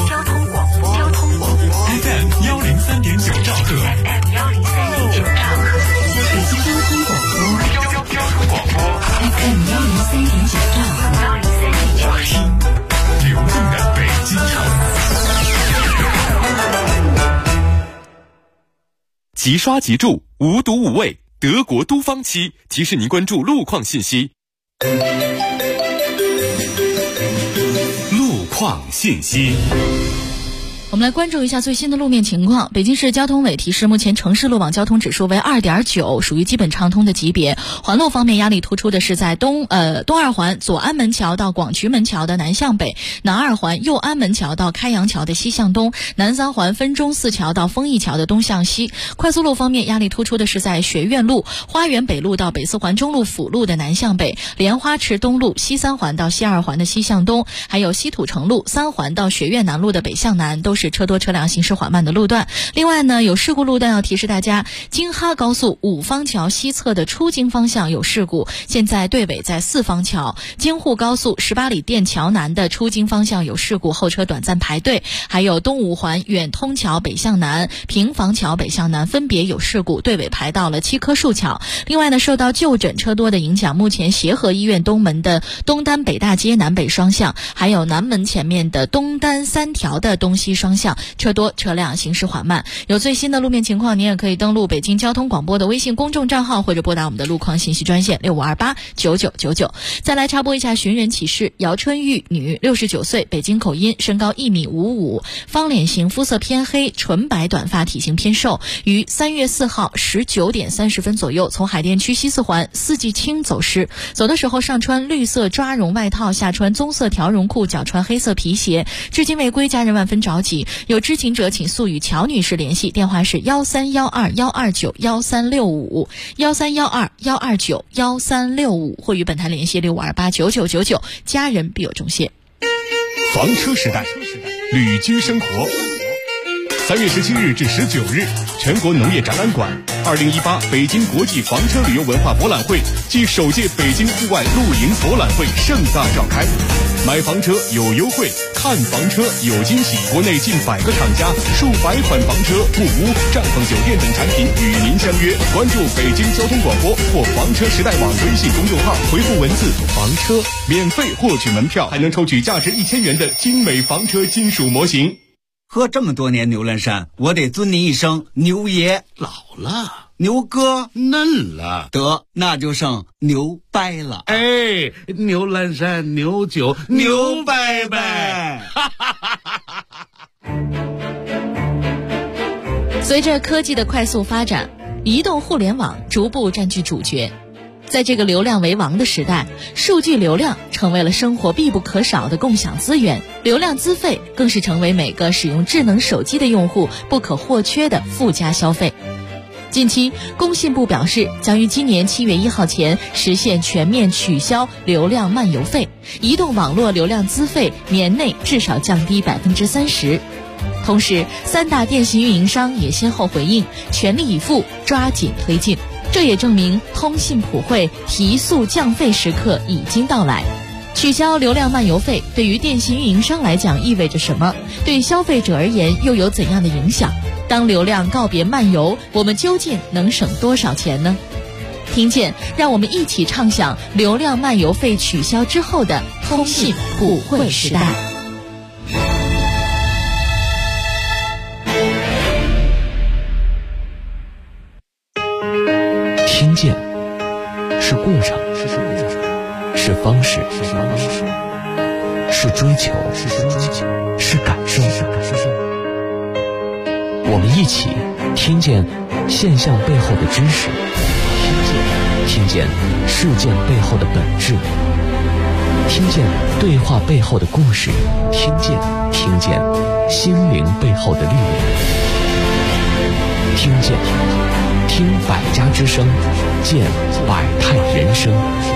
FM 103.9兆赫，北京交通广播 FM 103.9兆赫，听流动的北京城。 即刷即住，无毒无味，德国都方漆提示您关注路况信息。路况信息。 我们来关注一下最新的路面情况。北京市交通委提示，目前城市路网交通指数为 2.9， 属于基本畅通的级别。环路方面，压力突出的是在东二环左安门桥到广渠门桥的南向北，南二环右安门桥到开阳桥的西向东，南三环分钟寺桥到丰益桥的东向西。快速路方面，压力突出的是在学院路、花园北路到北四环中路辅路的南向北，莲花池东路西三环到西二环的西向东，还有西土城路3环到学院南路的北向南，都是车多车辆行驶缓慢的路段。另外呢，有事故路段要提示大家，京哈高速五方桥西侧的出京方向有事故，现在队尾在四方桥。京沪高速18里店桥南的出京方向有事故，后车短暂排队。还有东五环远通桥北向南、平房桥北向南分别有事故，队尾排到了7棵树桥。另外呢，受到就诊车多的影响，目前协和医院东门的东单北大街南北双向，还有南门前面的东单3条的东西双向车多，车辆行驶缓慢。有最新的路面情况，您也可以登录北京交通广播的微信公众账号，或者拨打我们的路况信息专线65289999。再来插播一下寻人启事：姚春玉，女，69岁，北京口音，身高1.55米，方脸型，肤色偏黑，纯白短发，体型偏瘦，于3月4号19点30分左右从海淀区西四环四季青走失。走的时候上穿绿色抓绒外套，下穿棕色条绒裤，脚穿黑色皮鞋，至今未归，家人万分着急。有知情者请速与乔女士联系，电话是1312-129-1365 1312-129-1365，或与本台联系65289999，家人必有重谢。 房车时代，旅居生活。3月17日至19日，全国农业展览馆2018北京国际房车旅游文化博览会暨首届北京户外露营博览会盛大召开。买房车有优惠，看房车有惊喜，国内近100个厂家，数百款房车、木屋、帐篷酒店等产品与您相约。关注北京交通广播或房车时代网微信公众号，回复文字房车，免费获取门票，还能抽取价值1000元的精美房车金属模型。 喝这么多年牛栏山，我得尊您一声牛爷。 老了， 牛哥嫩了， 得那就剩牛掰了。 哎，牛栏山牛酒牛掰掰。 随着科技的快速发展，移动互联网逐步占据主角。在这个流量为王的时代，数据流量成为了生活必不可少的共享资源，流量资费更是成为每个使用智能手机的用户不可或缺的附加消费。近期，工信部表示将于今年7月1号前实现全面取消流量漫游费，移动网络流量资费年内至少降低30%。同时，3大电信运营商也先后回应，全力以赴，抓紧推进。这也证明通信普惠、提速降费时刻已经到来。取消流量漫游费对于电信运营商来讲意味着什么？对消费者而言又有怎样的影响？当流量告别漫游，我们究竟能省多少钱呢？听见，让我们一起畅想流量漫游费取消之后的通信普惠时代。 听见是过程，是方式，是追求，是感受。 我们一起听见现象背后的知识，听见事件背后的本质，听见对话背后的故事，听见心灵背后的力量，听百家之声，见百态人生。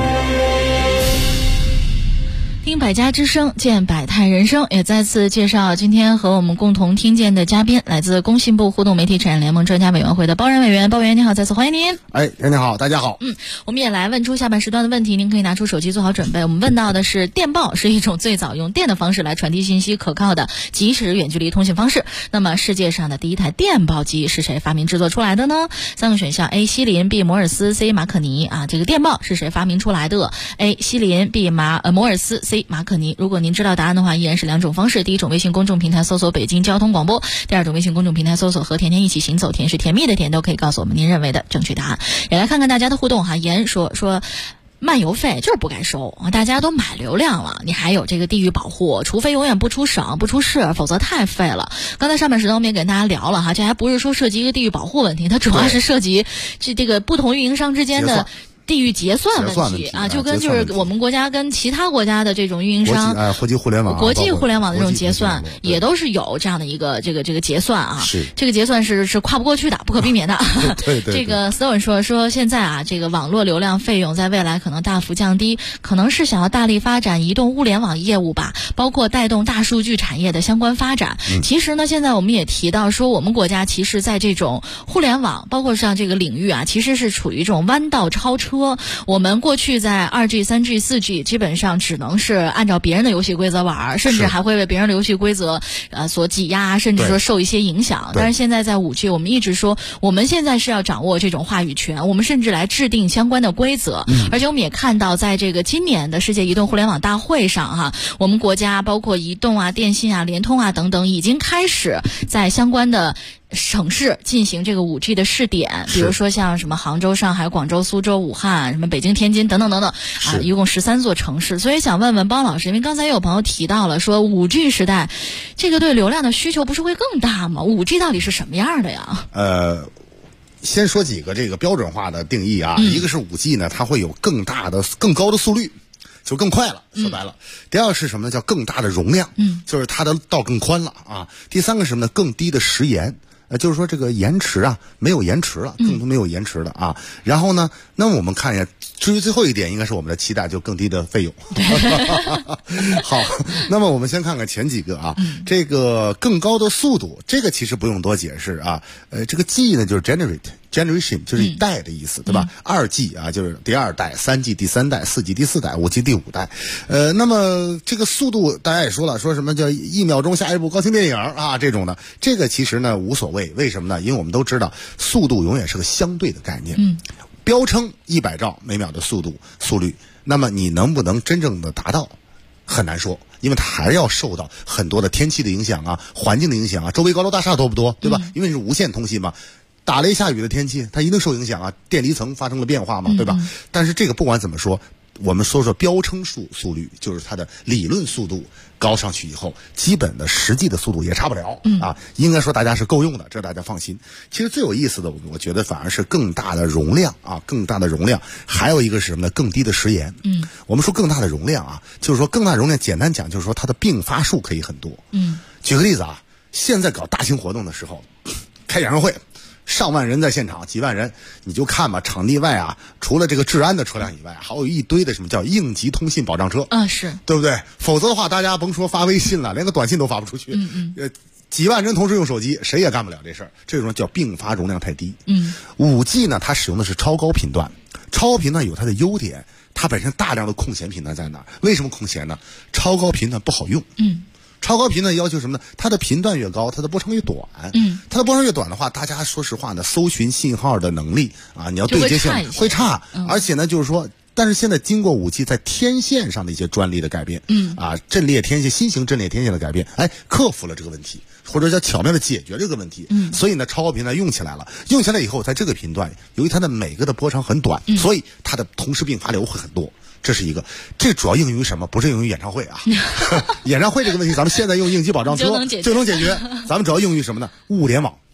听百家之声，见百态人生。也再次介绍今天和我们共同听见的嘉宾，来自工信部互动媒体产业联盟专家委员会的包然委员。包委员你好，再次欢迎您。 你好，大家好。 我们也来问出下半时段的问题，您可以拿出手机做好准备。我们问到的是，电报是一种最早用电的方式来传递信息可靠的即时远距离通信方式。那么世界上的第一台电报机是谁发明制作出来的呢？3个选项 A 希林 B 摩尔斯 C 马可尼这个电报是谁发明出来的？ A 希林 B 摩尔斯 C 马可尼。如果您知道答案的话，依然是2种方式。第一种微信公众平台搜索北京交通广播，第二种微信公众平台搜索和甜甜一起行走，甜是甜蜜的甜，都可以告诉我们您认为的正确答案。也来看看大家的互动言说漫游费就是不该收，大家都买流量了，你还有这个地域保护，除非永远不出省不出市，否则太费了。刚才上半时段我们也跟大家聊了这还不是说涉及一个地域保护问题，它主要是涉及这个不同运营商之间的地域结算问题就跟就是我们国家跟其他国家的这种运营商国际互联网的这种结算也都是有这样的一个这个结算是这个结算是跨不过去的，不可避免的。 对这个 Stone 说现在这个网络流量费用在未来可能大幅降低，可能是想要大力发展移动物联网业务吧，包括带动大数据产业的相关发展。其实呢，现在我们也提到说，我们国家其实在这种互联网包括像这个领域其实是处于这种弯道超车。我们过去在 2G、3G、4G 基本上只能是按照别人的游戏规则玩，甚至还会为别人的游戏规则所挤压，甚至说受一些影响。但是现在在 5G， 我们一直说我们现在是要掌握这种话语权，我们甚至来制定相关的规则。而且我们也看到在这个今年的世界移动互联网大会上我们国家包括移动电信联通等等已经开始在相关的省市进行这个 5G 的试点，比如说像什么杭州、上海、广州、苏州、武汉、什么北京、天津等等等等一共13座城市。所以想问问包老师，因为刚才有朋友提到了说 5G 时代这个对流量的需求不是会更大吗？ 5G 到底是什么样的呀？ 先说几个这个标准化的定义一个是 5G 呢，它会有更高的速率，就更快了，说白了。第二是什么呢？叫更大的容量，就是它的道更宽了第三个是什么呢？更低的时延，就是说这个延迟没有延迟了，更多没有延迟了然后呢，那么我们看一下，至于最后一点，应该是我们的期待，就更低的费用。好，那么我们先看看前几个这个更高的速度，这个其实不用多解释这个 G 呢就是 generation 就是一代的意思，对吧？2G 就是第2代，3G 第3代，4G 第4代，5G 第5代。那么这个速度大家也说了，说什么叫1秒钟下一部高清电影这种的，这个其实呢无所谓。为什么呢？因为我们都知道速度永远是个相对的概念。标称100兆每秒的速率，那么你能不能真正的达到，很难说，因为它还要受到很多的天气的影响环境的影响周围高楼大厦多不多，对吧？因为是无线通信嘛，打雷下雨的天气它一定受影响电离层发生了变化嘛，对吧？但是这个不管怎么说，我们说标称速率，就是它的理论速度高上去以后，基本的实际的速度也差不了应该说大家是够用的，这大家放心。其实最有意思的，我觉得反而是更大的容量更大的容量，还有一个是什么呢？更低的时延。我们说更大的容量就是说更大的容量，简单讲就是说它的并发数可以很多。举个例子现在搞大型活动的时候，开演唱会，上万人在现场，几万人，你就看吧，场地外除了这个治安的车辆以外，还有一堆的什么叫应急通信保障车是对不对？否则的话，大家甭说发微信了，连个短信都发不出去。几万人同时用手机，谁也干不了这事儿，这种叫并发容量太低。5G 呢，它使用的是超高频段，超高频段有它的优点，它本身大量的空闲频段在哪儿？为什么空闲呢？超高频段不好用。超高频段要求什么呢？它的频段越高，它的波长越短。它的波长越短的话，大家说实话呢，搜寻信号的能力你要对接性会差。而且呢，就是说，但是现在经过5G在天线上的一些专利的改变，阵列天线、新型阵列天线的改变，克服了这个问题，或者叫巧妙的解决这个问题。所以呢，超高频段用起来了，用起来以后，在这个频段，由于它的每个的波长很短，所以它的同时并发流会很多。这是一个，这主要应用于什么？不是应用于演唱会演唱会这个问题，咱们现在用应急保障车就能解决。咱们主要应用于什么呢？物联网。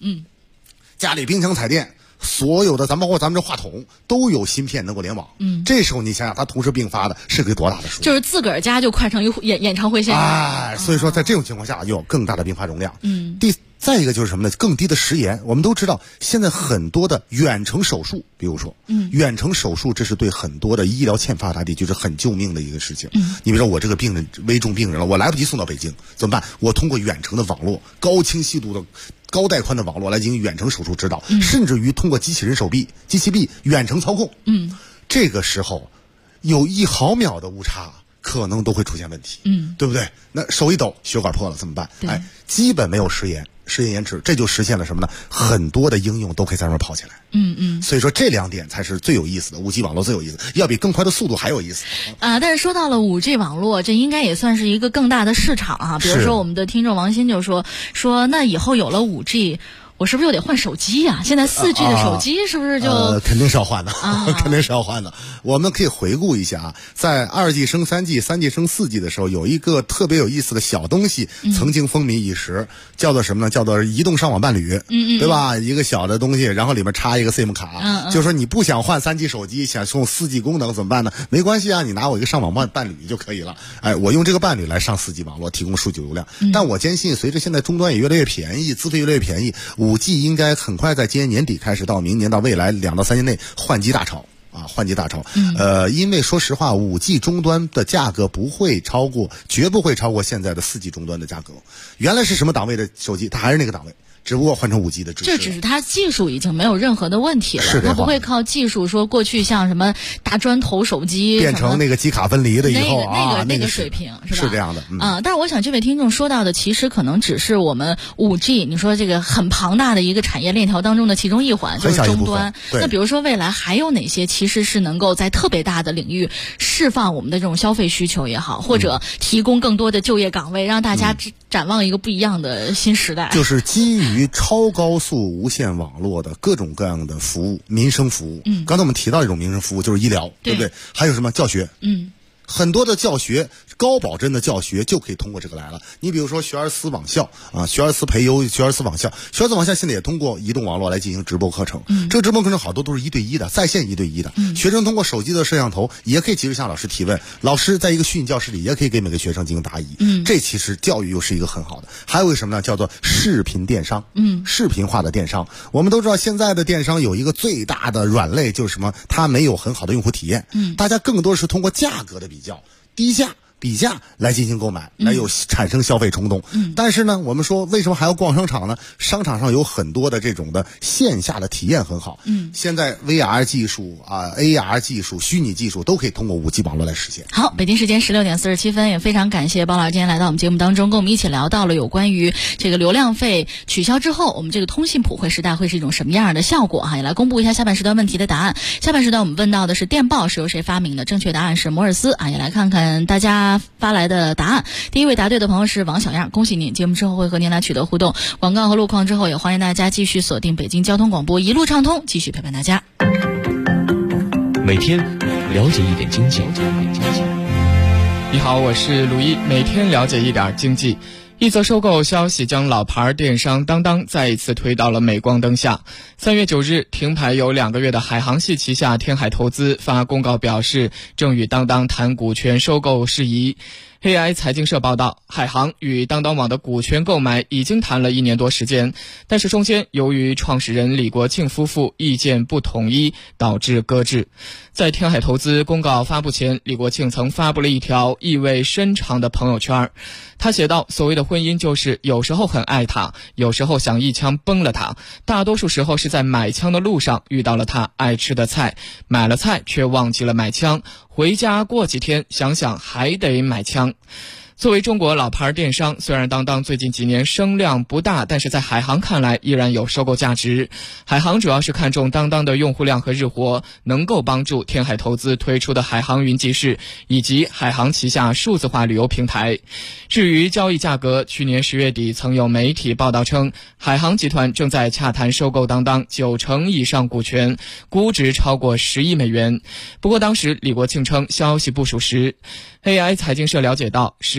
家里冰箱彩电。所有的包括咱们这话筒都有芯片能够联网，这时候你想想，它同时并发的是个多大的数？ 就是自个儿家就快成一演唱会现场。 所以说在这种情况下有更大的并发容量。再一个就是什么呢？更低的时延。我们都知道，现在很多的远程手术，比如说，远程手术，这是对很多的医疗欠发达地区是很救命的一个事情。你比如说我这个病人危重病人了，我来不及送到北京，怎么办？我通过远程的网络，高清晰度的。高带宽的网络来进行远程手术指导，甚至于通过机器人手臂、机器臂远程操控。这个时候有1毫秒的误差，可能都会出现问题。对不对？那手一抖，血管破了怎么办？基本没有时延延迟，这就实现了什么呢？很多的应用都可以在那儿跑起来。所以说这2点才是最有意思的，5G 网络最有意思，要比更快的速度还有意思。 但是说到了5G 网络，这应该也算是一个更大的市场啊。比如说我们的听众王鑫就说那以后有了5G。我是不是又得换手机呀？现在4G 的手机是不是就肯定是要换的，肯定是要换的。我们可以回顾一下啊，在2G 升3G、3G 升4G 的时候，有一个特别有意思的小东西，曾经风靡一时，叫做什么呢？叫做移动上网伴侣，对吧？一个小的东西，然后里面插一个 SIM 卡，就是说你不想换3G 手机，想用4G 功能怎么办呢？没关系啊，你拿我一个上网伴侣就可以了。我用这个伴侣来上4G 网络，提供数据流量。但我坚信，随着现在终端也越来越便宜，资费越来越便宜，5G 应该很快在今年年底开始到明年到未来2到3年内换机大潮。换机大潮。因为说实话，5G 终端的价格绝不会超过现在的4G 终端的价格。原来是什么档位的手机，它还是那个档位。只不过换成5G 的支持， 这只是它技术已经没有任何的问题了，它不会靠技术说过去像什么大砖头手机变成那个机卡分离的以后那个水平是吧？ 是这样的。 但是我想这位听众说到的其实可能只是我们5G 你说这个很庞大的一个产业链条当中的其中一环，就是终端。那比如说未来还有哪些其实是能够在特别大的领域释放我们的这种消费需求也好，或者提供更多的就业岗位，让大家展望一个不一样的新时代， 就是基于超高速无线网络的各种各样的服务，民生服务。刚才我们提到一种民生服务就是医疗，对不对？还有什么教学？很多的教学，高保真的教学就可以通过这个来了。你比如说学而思网校啊，学而思培优，学而思网校，学而思网校现在也通过移动网络来进行直播课程。这个直播课程好多都是1对1的，在线1对1的。学生通过手机的摄像头也可以及时向老师提问，老师在一个虚拟教室里也可以给每个学生进行答疑。这其实教育又是一个很好的。还有一个什么呢？叫做视频电商。视频化的电商。我们都知道现在的电商有一个最大的软肋就是什么？它没有很好的用户体验。大家更多是通过价格的比较，低价比价来进行购买，来产生消费冲动。但是呢，我们说为什么还要逛商场呢？商场上有很多的这种的线下的体验很好。现在 VR 技术AR 技术、虚拟技术都可以通过5G 网络来实现。 好，北京时间16:47，也非常感谢包老师今天来到我们节目当中，跟我们一起聊到了有关于这个流量费取消之后，我们这个通信普惠时代会是一种什么样的效果也来公布一下下半时段问题的答案。下半时段我们问到的是电报是由谁发明的，正确答案是摩尔斯也来看看大家发来的答案。第一位答对的朋友是王小样，恭喜您！节目之后会和您来取得互动。广告和路况之后，也欢迎大家继续锁定北京交通广播，一路畅通，继续陪伴大家。 每天了解一点经济。 你好，我是鲁毅，每天了解一点经济。一则收购消息将老牌电商当当再一次推到了镁光灯下。3月9日，停牌有2个月的海航系旗下天海投资发公告表示，正与当当谈股权收购事宜。AI 财经社报道，海航与当当网的股权购买已经谈了1年多时间，但是中间由于创始人李国庆夫妇意见不统一，导致搁置。在天海投资公告发布前，李国庆曾发布了一条意味深长的朋友圈。他写道，所谓的婚姻就是有时候很爱他，有时候想一枪崩了他，大多数时候是在买枪的路上遇到了他爱吃的菜，买了菜却忘记了买枪，回家过几天想想还得买枪。作为中国老牌电商，虽然当当最近几年声量不大，但是在海航看来依然有收购价值。海航主要是看中当当的用户量和日活，能够帮助天海投资推出的海航云集市以及海航旗下数字化旅游平台。至于交易价格，去年10月底曾有媒体报道称，海航集团正在洽谈收购当当90%以上股权，估值超过10亿美元。不过当时李国庆称消息不属实。AI 财经社了解到，10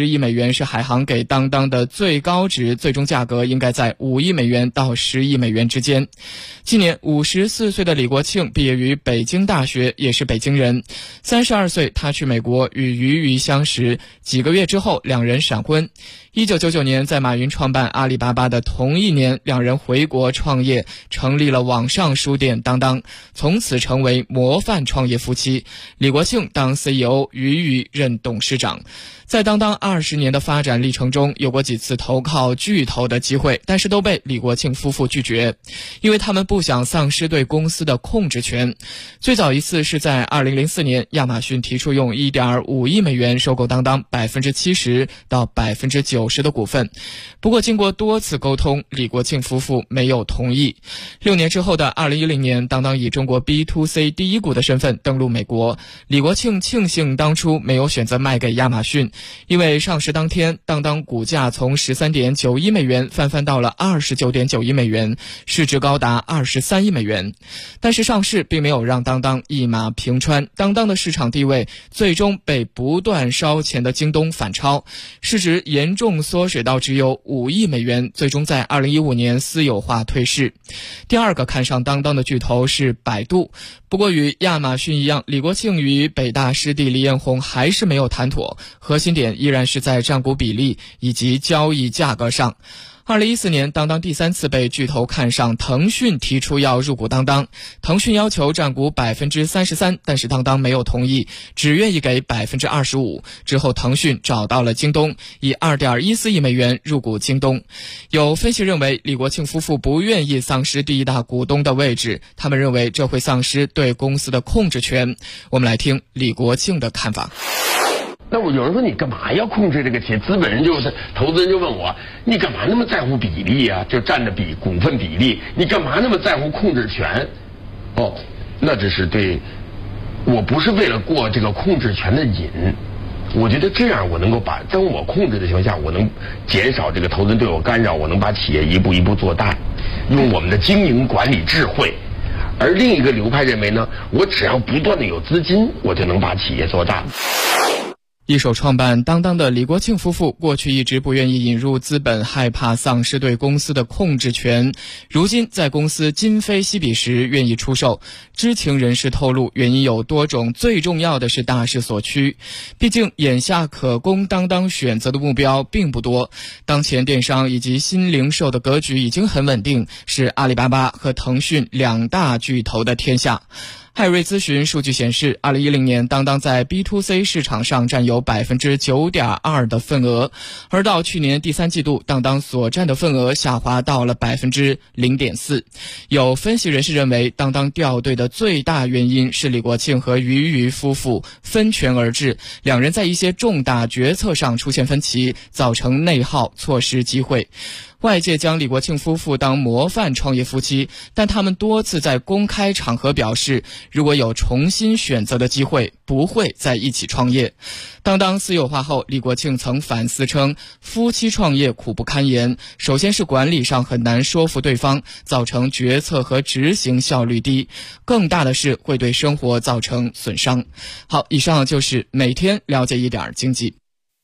亿美元是海航给当当的最高值，最终价格应该在5亿美元到10亿美元之间。今年54岁的李国庆毕业于北京大学，也是北京人。32岁他去美国与俞渝相识，几个月之后两人闪婚。1999年在马云创办阿里巴巴的同一年，两人回国创业，成立了网上书店当当，从此成为模范创业夫妻。李国庆当 CEO， 俞渝任董事长。在当当20年的发展历程中，有过几次投靠巨头的机会，但是都被李国庆夫妇拒绝，因为他们不想丧失对公司的控制权。最早一次是在2004年，亚马逊提出用 1.5 亿美元收购当当 70% 到 90% 的股份，不过经过多次沟通，李国庆夫妇没有同意。6年之后的2010年，当当以中国 B2C 第一股的身份登陆美国。李国庆庆幸当初没有选择卖给亚马逊，因为上市当天，当当股价从 13.9 亿美元翻到了 29.9 亿美元，市值高达23亿美元。但是上市并没有让当当一马平川，当当的市场地位最终被不断烧钱的京东反超，市值严重缩水到只有5亿美元，最终在2015年私有化退市。第二个看上当当的巨头是百度，不过与亚马逊一样，李国庆与北大师弟李彦宏还是没有谈妥，核心点依然是在占股比例以及交易价格上。2014年，当当第3次被巨头看上，腾讯提出要入股当当，腾讯要求占股 33%， 但是当当没有同意，只愿意给 25%。之后腾讯找到了京东，以 2.14 亿美元入股京东。有分析认为，李国庆夫妇不愿意丧失第一大股东的位置，他们认为这会丧失对公司的控制权。我们来听李国庆的看法。 那我有人说你干嘛要控制这个企业？资本人就是投资人就问我，你干嘛那么在乎比例啊？就占着股份比例，你干嘛那么在乎控制权？哦，那只是对，我不是为了过这个控制权的瘾。我觉得这样我能够在我控制的情况下，我能减少这个投资人对我干扰，我能把企业一步一步做大，用我们的经营管理智慧。而另一个流派认为呢，我只要不断的有资金，我就能把企业做大。 一手创办当当的李国庆夫妇过去一直不愿意引入资本，害怕丧失对公司的控制权，如今在公司今非昔比时愿意出售。知情人士透露，原因有多种，最重要的是大势所趋。毕竟眼下可供当当选择的目标并不多，当前电商以及新零售的格局已经很稳定，是阿里巴巴和腾讯两大巨头的天下。海瑞咨询数据显示，2010年当当在 B2C 市场上占有 9.2% 的份额，而到去年第3季度，当当所占的份额下滑到了 0.4%。有分析人士认为，当当掉队的最大原因是李国庆和俞渝夫妇分权而治，两人在一些重大决策上出现分歧，造成内耗，错失机会。外界将李国庆夫妇当模范创业夫妻，但他们多次在公开场合表示，如果有重新选择的机会，不会在一起创业。当当私有化后，李国庆曾反思称，夫妻创业苦不堪言，首先是管理上很难说服对方，造成决策和执行效率低，更大的是会对生活造成损伤。好，以上就是每天了解一点经济。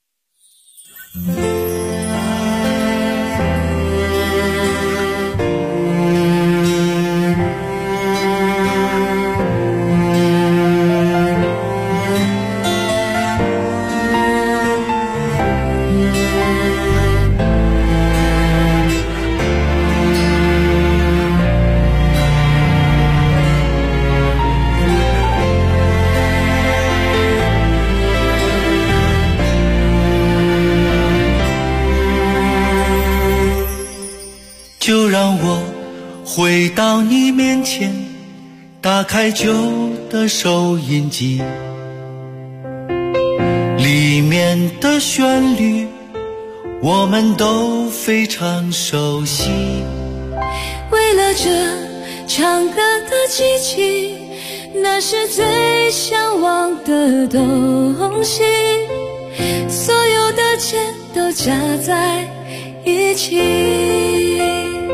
就让我回到你面前，打开旧的收音机，里面的旋律我们都非常熟悉。 为了这唱歌的机器，那是最向往的东西，所有的钱都加在一起。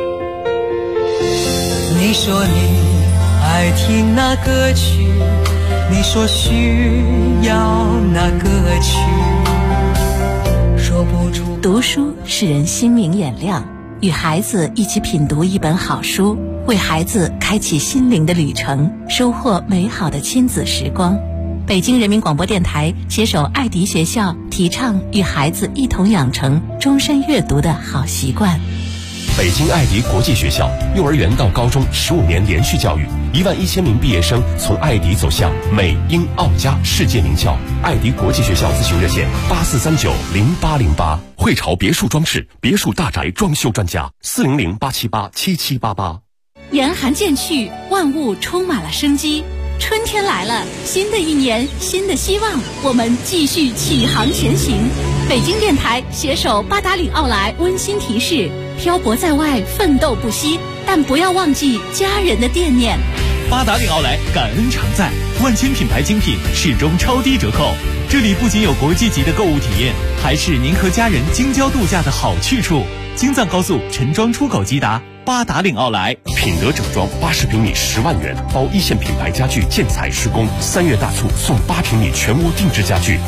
你说你爱听那歌曲，你说需要那歌曲， 不出。读书使人心明眼亮，与孩子一起品读一本好书，为孩子开启心灵的旅程，收获美好的亲子时光。北京人民广播电台携手爱迪学校，提倡与孩子一同养成终身阅读的好习惯。 北京爱迪国际学校幼儿园到高中15年连续教育，11000名毕业生从爱迪走向美英澳加世界名校。爱迪国际学校咨询热线84390808。汇潮别墅装饰别墅大宅装修专家400-878-7788。 严寒渐去，万物充满了生机。春天来了，新的一年，新的希望，我们继续启航前行。北京电台携手八达岭奥莱温馨提示：漂泊在外，奋斗不息，但不要忘记家人的惦念。 八达岭奥莱感恩常在，万千品牌精品始终超低折扣。这里不仅有国际级的购物体验，还是您和家人京郊度假的好去处。京藏高速陈庄出口即达，八达岭奥莱。 品德整装80平米10万元，包一线品牌家具建材施工，3月大促送8平米全屋定制家具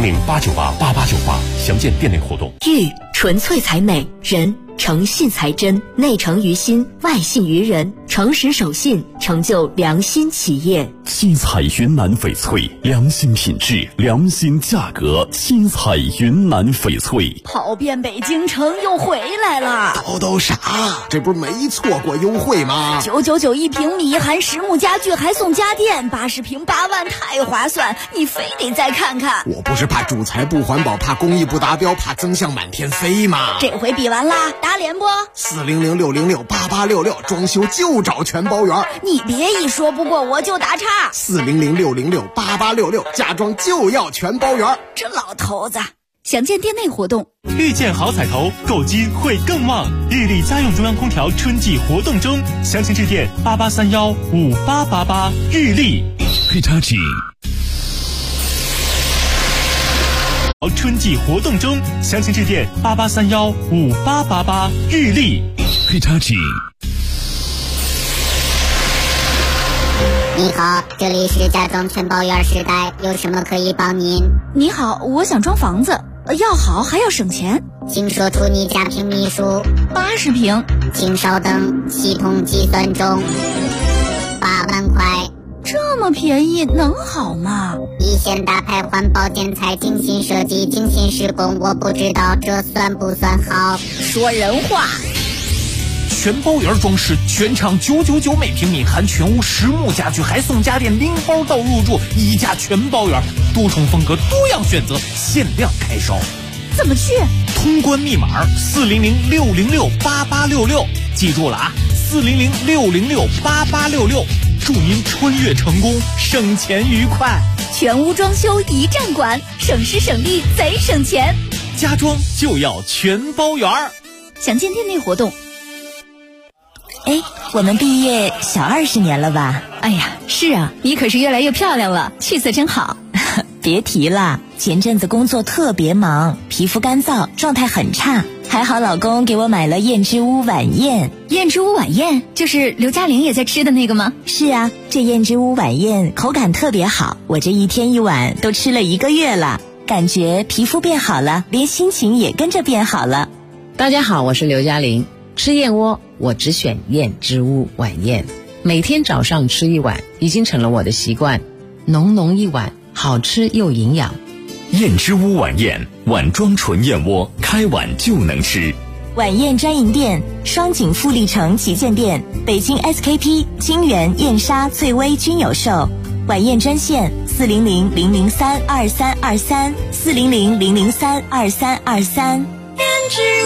，400-898-8898，详见店内活动。 玉纯粹才美，人诚信才真，内诚于心，外信于人，诚实守信，成就良心企业。 新彩云南翡翠，良心品质，良心价格。新彩云南翡翠， 跑遍北京城又回来了。 都傻，这不是没错过优惠吗 ？999一平米，含实木家具还送家电，80平8万，太划算！你非得再看看。 我不是怕主材不环保，怕工艺不达标，怕增项满天飞吗？ 这回比完啦，打脸不？400-606-8866，装修就找全包圆。你别一说不过我就打岔。 400-606-8866，家装就要全包圆。 这老头子。详见店内活动。 遇见好彩头，购金会更旺。日立家用中央空调春季活动中，详情致电88315888。日立 Hitachi。 春季活动中，详情致电88315888。日立 Hitachi。 你好，这里是家装全包圆时代，有什么可以帮您？ 你好，我想装房子，要好还要省钱， 请说出你家平米数。 80平。 请稍等，系统计算中。8万块。 这么便宜能好吗？ 一线大牌环保建材，精心设计，精心施工，我不知道这算不算好。 说人话。 全包圆装饰，全场999每平米，含全屋实木家具，还送家电，拎包到入住，一价全包圆，多重风格，多样选择，限量开售。 怎么去？ 通关密码400-606-8866，记住了啊，400-606-8866，祝您穿越成功，省钱愉快。 全屋装修一站管，省时省力贼省钱。 家装就要全包圆。 详见店内活动。 哎，我们毕业小20年了吧？ 哎呀，是啊，你可是越来越漂亮了，气色真好。 别提了，前阵子工作特别忙，皮肤干燥，状态很差。还好老公给我买了燕之屋晚宴。 燕之屋晚宴就是刘嘉玲也在吃的那个吗？ 是啊，这燕之屋晚宴口感特别好，我这一天一碗都吃了1个月了，感觉皮肤变好了，连心情也跟着变好了。 大家好，我是刘嘉玲。吃燕窝我只选燕之屋晚宴，每天早上吃1碗已经成了我的习惯，浓浓一碗，好吃又营养。 燕之屋晚宴，碗装纯燕窝，开碗就能吃。 晚宴专营店：双井富力城旗舰店、北京 SKP、金源、燕莎、翠微均有售。晚宴专线400-003-2323 400-003-2323。 燕之屋。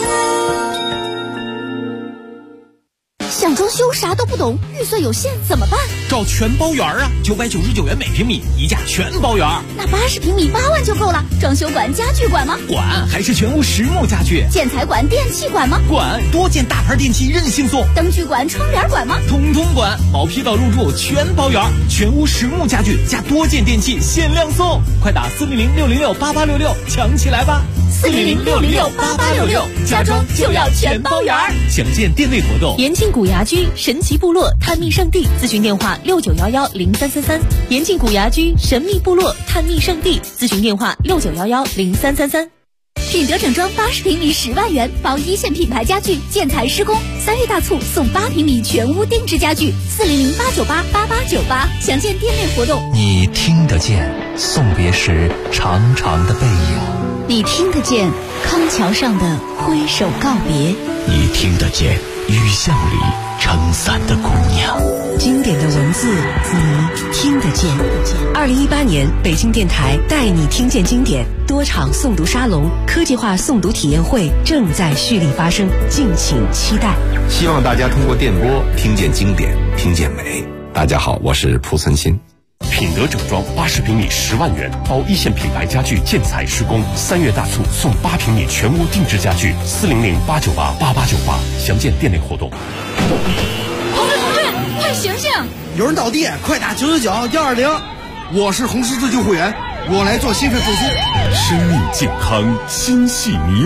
想装修啥都不懂，预算有限怎么办？ 找全包圆啊，999元每平米，一价全包圆。 那80平米8万就够了。装修管、家具管吗？ 管，还是全屋实木家具。 建材管、电器管吗？ 管，多件大牌电器任性送。 灯具管、窗帘管吗？ 统统管，毛坯到入住全包圆，全屋实木家具加多件电器限量送，快打400-606-8866抢起来吧！400-606-8866，家装就要全包圆。详见店内活动。 延庆古牙居神奇部落探秘圣地，咨询电话69110333。延庆古牙居神秘部落探秘圣地，咨询电话69110333。 品德整装80平米10万元，包一线品牌家具、建材施工。3月大促送8平米全屋定制家具，400-898-8898，详见店内活动。 你听得见送别时长长的背影， 你听得见康桥上的挥手告别， 你听得见雨巷里撑伞的姑娘。 经典的文字，你听得见。2018年，北京电台带你听见经典多场诵读沙龙、科技化诵读体验会正在蓄力发生，敬请期待。 希望大家通过电波听见经典，听见美。大家好，我是蒲存昕。 品德整装80平米10万元，包一线品牌家具、建材施工。3月大促送8平米全屋定制家具，400-898-8898，详见店内活动。 同志，快醒醒！ 有人倒地，快打999-120。我是红十字救护员，我来做心肺复苏。 生命健康，心系你